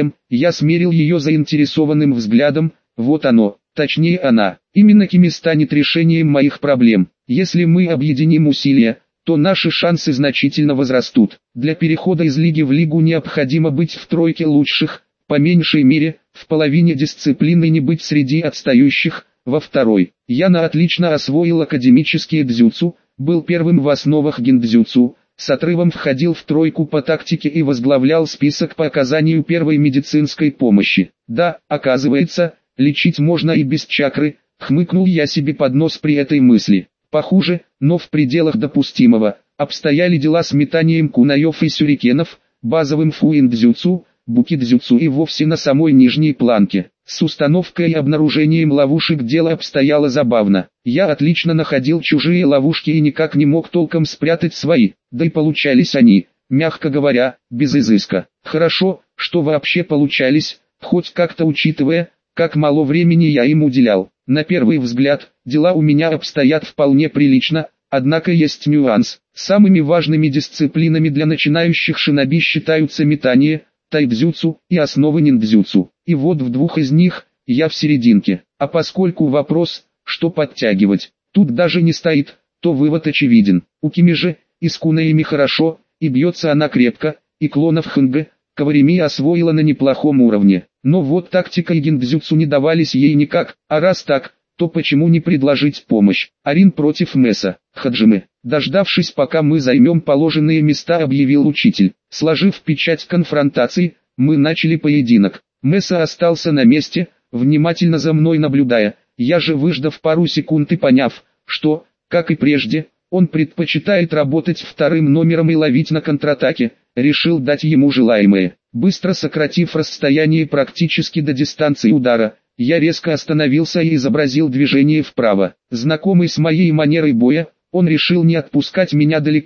Я смерил ее заинтересованным взглядом, вот оно, точнее она. Именно Кими станет решением моих проблем. Если мы объединим усилия, то наши шансы значительно возрастут. Для перехода из лиги в лигу необходимо быть в 3-ке лучших, по меньшей мере, в половине дисциплины не быть среди отстающих, во 2-й. Яна отлично освоил академические дзюцу, был первым в основах гиндзюцу, с отрывом входил в 3-ку по тактике и возглавлял список по оказанию первой медицинской помощи. Да, оказывается, лечить можно и без чакры, хмыкнул я себе под нос при этой мысли. Похуже, но в пределах допустимого, обстояли дела с метанием кунаев и сюрикенов, базовым фуин-дзюцу, буки-дзюцу и вовсе на самой нижней планке. С установкой и обнаружением ловушек дело обстояло забавно. Я отлично находил чужие ловушки и никак не мог толком спрятать свои, да и получались они, мягко говоря, без изыска. Хорошо, что вообще получались, хоть как-то учитывая, как мало времени я им уделял. На первый взгляд, дела у меня обстоят вполне прилично, однако есть нюанс. Самыми важными дисциплинами для начинающих шиноби считаются метание, тайцзюцу и основы ниндзюцу. И вот в 2 из них, я в серединке. А поскольку вопрос, что подтягивать, тут даже не стоит, то вывод очевиден. У Кими же, и с кунаями хорошо, и бьется она крепко, и клонов хэнгэ, каварими освоила на неплохом уровне. Но вот тактика и гиндзюцу не давались ей никак, а раз так, то почему не предложить помощь? Арин против Меса, Хаджимы. Дождавшись, пока мы займем положенные места, объявил учитель. Сложив печать конфронтации, мы начали поединок. Меса остался на месте, внимательно за мной наблюдая. Я же, выждав пару секунд и поняв, что, как и прежде, он предпочитает работать 2-м номером и ловить на контратаке, решил дать ему желаемое. Быстро сократив расстояние практически до дистанции удара, я резко остановился и изобразил движение вправо. Знакомый с моей манерой боя, он решил не отпускать меня далеко,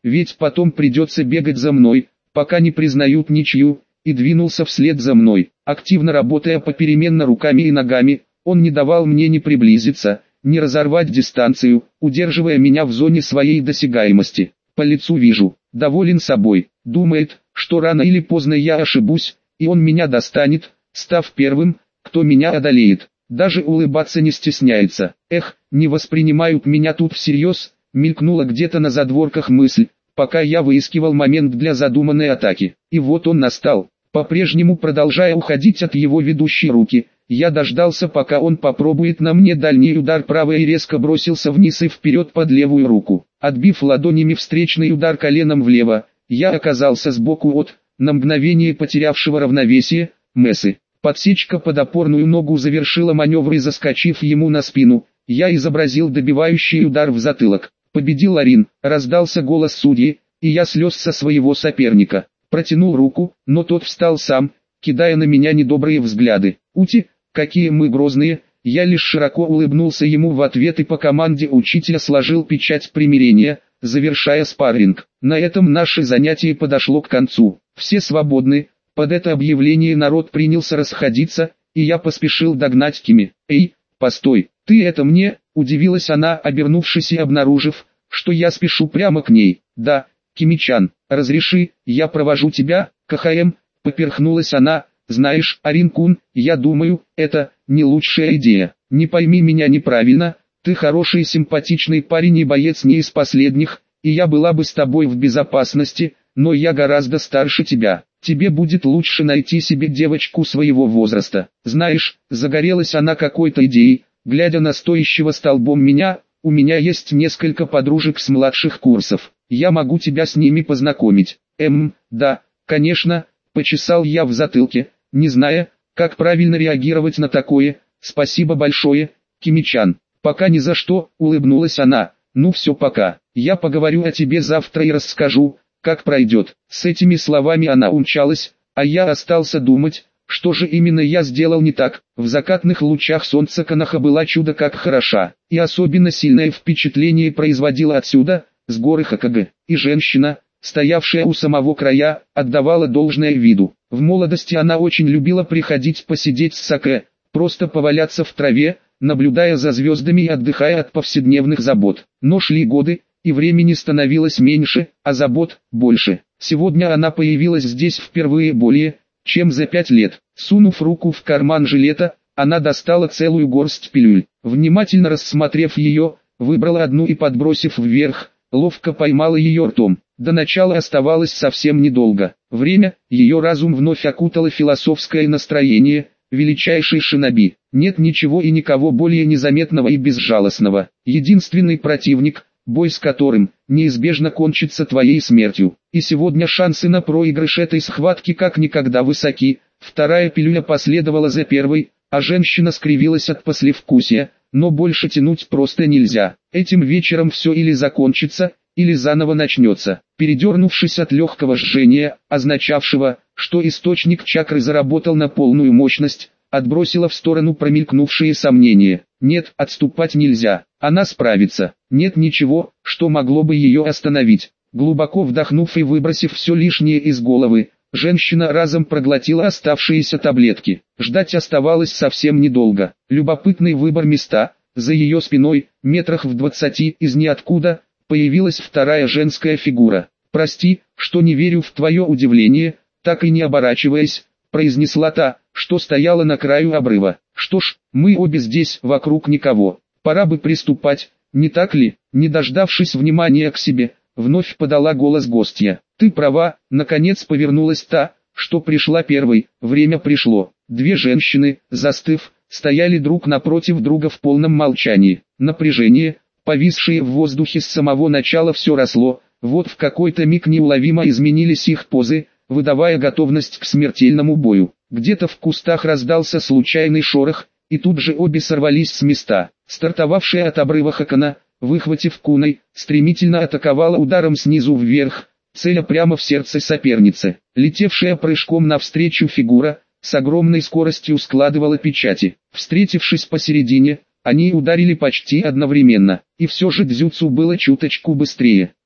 ведь потом придется бегать за мной, пока не признают ничью, и двинулся вслед за мной. Активно работая попеременно руками и ногами, он не давал мне ни приблизиться, ни разорвать дистанцию, удерживая меня в зоне своей досягаемости. По лицу вижу, доволен собой, думает, что рано или поздно я ошибусь, и он меня достанет, став первым, кто меня одолеет. Даже улыбаться не стесняется. Эх, не воспринимают меня тут всерьез, мелькнула где-то на задворках мысль, пока я выискивал момент для задуманной атаки. И вот он настал. По-прежнему продолжая уходить от его ведущей руки, я дождался, пока он попробует на мне дальний удар правой и резко бросился вниз и вперед под левую руку. Отбив ладонями встречный удар коленом влево, я оказался сбоку от, на мгновение потерявшего равновесие, Мессы. Подсечка под опорную ногу завершила маневр и заскочив ему на спину, я изобразил добивающий удар в затылок. Победил Арин, раздался голос судьи, и я слез со своего соперника. Протянул руку, но тот встал сам, кидая на меня недобрые взгляды. «Ути, какие мы грозные!» Я лишь широко улыбнулся ему в ответ и по команде учителя сложил печать примирения, завершая спарринг. На этом наше занятие подошло к концу. Все свободны. Под это объявление народ принялся расходиться, и я поспешил догнать Кими. «Эй, постой, ты это мне?» – удивилась она, обернувшись и обнаружив, что я спешу прямо к ней. «Да, Кими-чан, разреши, я провожу тебя, КХМ», – поперхнулась она. «Знаешь, Арин-кун, я думаю, это не лучшая идея. Не пойми меня неправильно, ты хороший симпатичный парень и боец не из последних, и я была бы с тобой в безопасности, но я гораздо старше тебя. Тебе будет лучше найти себе девочку своего возраста». Знаешь, загорелась она какой-то идеей, глядя на стоящего столбом меня. «У меня есть несколько подружек с младших курсов, я могу тебя с ними познакомить». Да, конечно, почесал я в затылке, не зная, как правильно реагировать на такое. «Спасибо большое, Кими-чан». «Пока ни за что», улыбнулась она. «Ну все, пока, я поговорю о тебе завтра и расскажу, как пройдет». С этими словами она умчалась, а я остался думать, что же именно я сделал не так. В закатных лучах солнца Канаха была чудо как хороша, и особенно сильное впечатление производила отсюда, с горы Хоккаге, и женщина, стоявшая у самого края, отдавала должное виду. В молодости она очень любила приходить посидеть с саке, просто поваляться в траве, наблюдая за звездами и отдыхая от повседневных забот. Но шли годы, и времени становилось меньше, а забот больше. Сегодня она появилась здесь впервые более чем за 5 лет. Сунув руку в карман жилета, она достала целую горсть пилюль. Внимательно рассмотрев ее, выбрала одну и, подбросив вверх, ловко поймала ее ртом. До начала оставалось совсем недолго. Время, ее разум вновь окутало философское настроение, величайший шиноби. Нет ничего и никого более незаметного и безжалостного. Единственный противник, бой с которым, неизбежно кончится твоей смертью. И сегодня шансы на проигрыш этой схватки как никогда высоки. Вторая пилюля последовала за первой, а женщина скривилась от послевкусия, но больше тянуть просто нельзя. Этим вечером все или закончится, или заново начнется. Передернувшись от легкого жжения, означавшего, что источник чакры заработал на полную мощность, отбросила в сторону промелькнувшие сомнения. Нет, отступать нельзя, она справится. Нет ничего, что могло бы ее остановить. Глубоко вдохнув и выбросив все лишнее из головы, женщина разом проглотила оставшиеся таблетки. Ждать оставалось совсем недолго. Любопытный выбор места. За ее спиной, метрах в 20 из ниоткуда, появилась вторая женская фигура. «Прости, что не верю в твое удивление», так и не оборачиваясь, произнесла та, что стояла на краю обрыва. «Что ж, мы обе здесь, вокруг никого. Пора бы приступать, не так ли?» Не дождавшись внимания к себе, вновь подала голос гостья. «Ты права», наконец повернулась та, что пришла первой. Время пришло. Две женщины, застыв, стояли друг напротив друга в полном молчании. Напряжение, повисшее в воздухе с самого начала, все росло. Вот в какой-то миг неуловимо изменились их позы, выдавая готовность к смертельному бою. Где-то в кустах раздался случайный шорох, и тут же обе сорвались с места. Стартовавшая от обрыва Хакана, выхватив куной, стремительно атаковала ударом снизу вверх, целя прямо в сердце соперницы. Летевшая прыжком навстречу фигура, с огромной скоростью складывала печати. Встретившись посередине, они ударили почти одновременно, и все же дзюцу было чуточку быстрее.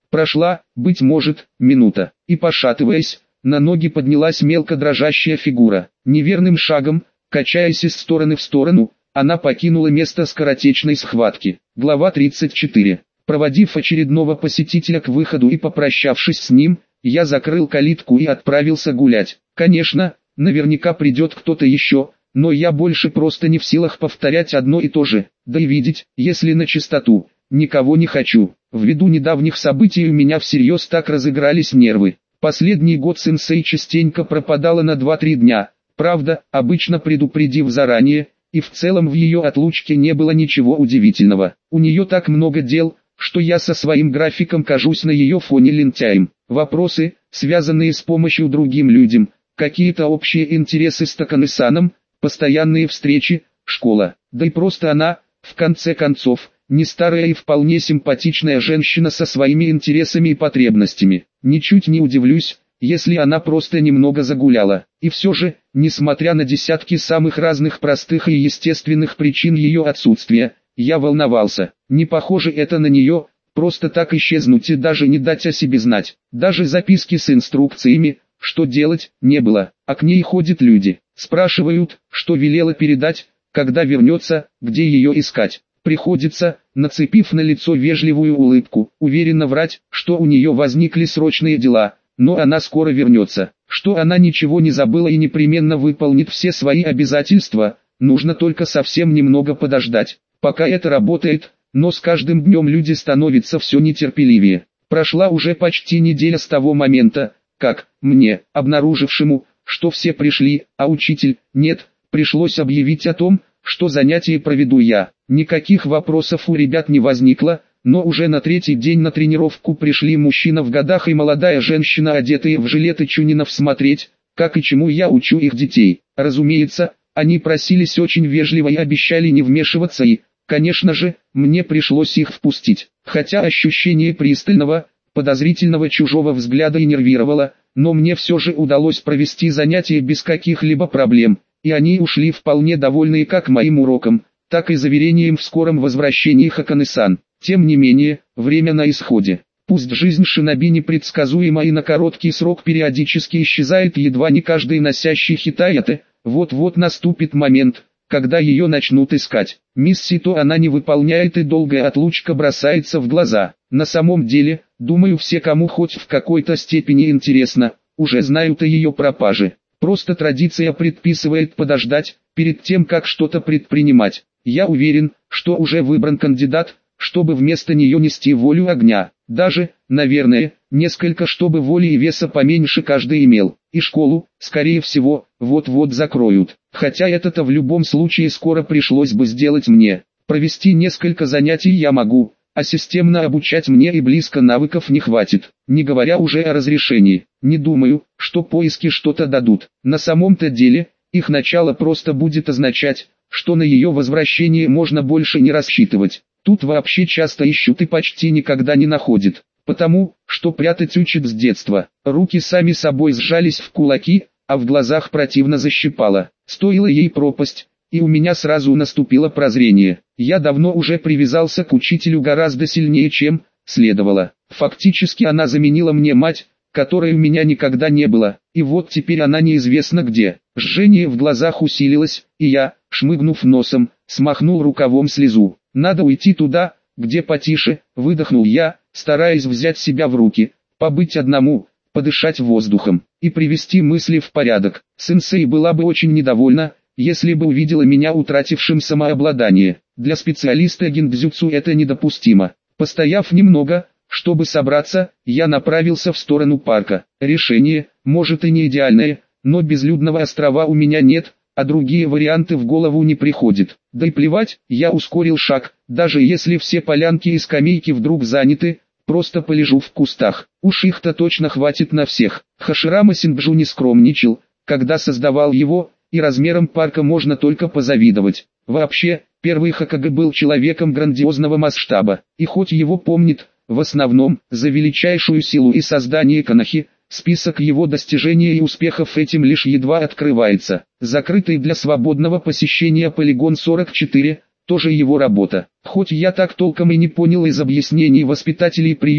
Прошла, быть может, минута, и пошатываясь, на ноги поднялась мелко дрожащая фигура. Неверным шагом, качаясь из стороны в сторону, она покинула место скоротечной схватки. Глава 34. Проводив очередного посетителя к выходу и попрощавшись с ним, я закрыл калитку и отправился гулять. Конечно, наверняка придет кто-то еще, но я больше просто не в силах повторять одно и то же, да и видеть, если на чистоту, никого не хочу. Ввиду недавних событий у меня всерьез так разыгрались нервы. Последний год сенсей частенько пропадала на 2-3 дня, правда, обычно предупредив заранее, и в целом в ее отлучке не было ничего удивительного. У нее так много дел, что я со своим графиком кажусь на ее фоне лентяем. Вопросы, связанные с помощью другим людям, какие-то общие интересы с Такане-саном, постоянные встречи, школа, да и просто она, в конце концов, не старая и вполне симпатичная женщина со своими интересами и потребностями. Ничуть не удивлюсь, если она просто немного загуляла. И все же, несмотря на десятки самых разных простых и естественных причин ее отсутствия, я волновался. Не похоже это на нее, просто так исчезнуть и даже не дать о себе знать. Даже записки с инструкциями, что делать, не было. А к ней ходят люди, спрашивают, что велела передать, когда вернется, где ее искать. Приходится, нацепив на лицо вежливую улыбку, уверенно врать, что у нее возникли срочные дела, но она скоро вернется, что она ничего не забыла и непременно выполнит все свои обязательства, нужно только совсем немного подождать. Пока это работает, но с каждым днем люди становятся все нетерпеливее. Прошла уже почти неделя с того момента, как мне, обнаружившему, что все пришли, а учитель нет, пришлось объявить о том, что занятие проведу я. Никаких вопросов у ребят не возникло, но уже на третий день на тренировку пришли мужчина в годах и молодая женщина, одетые в жилеты чунинов, смотреть, как и чему я учу их детей. Разумеется, они просились очень вежливо и обещали не вмешиваться и, конечно же, мне пришлось их впустить. Хотя ощущение пристального, подозрительного чужого взгляда и нервировало, но мне все же удалось провести занятие без каких-либо проблем, и они ушли вполне довольные как моим уроком, так и заверением в скором возвращении Хакане-сан. Тем не менее, время на исходе. Пусть жизнь шиноби непредсказуема и на короткий срок периодически исчезает едва не каждый носящий хитаяте, вот-вот наступит момент, когда ее начнут искать. Мисс Сито она не выполняет и долгая отлучка бросается в глаза. На самом деле, думаю, все, кому хоть в какой-то степени интересно, уже знают о ее пропаже. Просто традиция предписывает подождать, перед тем как что-то предпринимать. Я уверен, что уже выбран кандидат, чтобы вместо нее нести волю огня. Даже, наверное, несколько, чтобы воли и веса поменьше каждый имел. И школу, скорее всего, вот-вот закроют. Хотя это-то в любом случае скоро пришлось бы сделать мне. Провести несколько занятий я могу, а системно обучать мне и близко навыков не хватит. Не говоря уже о разрешении. Не думаю, что поиски что-то дадут. На самом-то деле, их начало просто будет означать, что на ее возвращение можно больше не рассчитывать. Тут вообще часто ищут и почти никогда не находят, потому что прятать учат с детства. Руки сами собой сжались в кулаки, а в глазах противно защипало. Стоила ей пропасть, и у меня сразу наступило прозрение. Я давно уже привязался к учителю гораздо сильнее, чем следовало. Фактически она заменила мне мать, которой у меня никогда не было, и вот теперь она неизвестно где. Жжение в глазах усилилось, и я, шмыгнув носом, смахнул рукавом слезу. Надо уйти туда, где потише, выдохнул я, стараясь взять себя в руки, побыть одному, подышать воздухом и привести мысли в порядок. Сенсей была бы очень недовольна, если бы увидела меня утратившим самообладание. Для специалиста гиндзюцу это недопустимо. Постояв немного, чтобы собраться, я направился в сторону парка. Решение, может и не идеальное, но безлюдного острова у меня нет, а другие варианты в голову не приходят. Да и плевать, я ускорил шаг, даже если все полянки и скамейки вдруг заняты, просто полежу в кустах. Уж их-то точно хватит на всех. Хаширама Синджу не скромничал, когда создавал его, и размером парка можно только позавидовать. Вообще, первый Хокаге был человеком грандиозного масштаба, и хоть его помнит, в основном, за величайшую силу и создание Канахи, список его достижений и успехов этим лишь едва открывается. Закрытый для свободного посещения полигон 44, тоже его работа. Хоть я так толком и не понял из объяснений воспитателей приюта,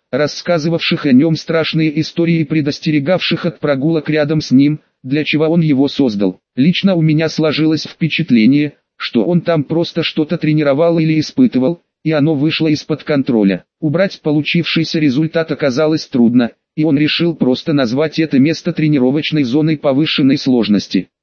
рассказывавших о нем страшные истории и предостерегавших от прогулок рядом с ним, для чего он его создал. Лично у меня сложилось впечатление, что он там просто что-то тренировал или испытывал, и оно вышло из-под контроля. Убрать получившийся результат оказалось трудно, и он решил просто назвать это место тренировочной зоной повышенной сложности.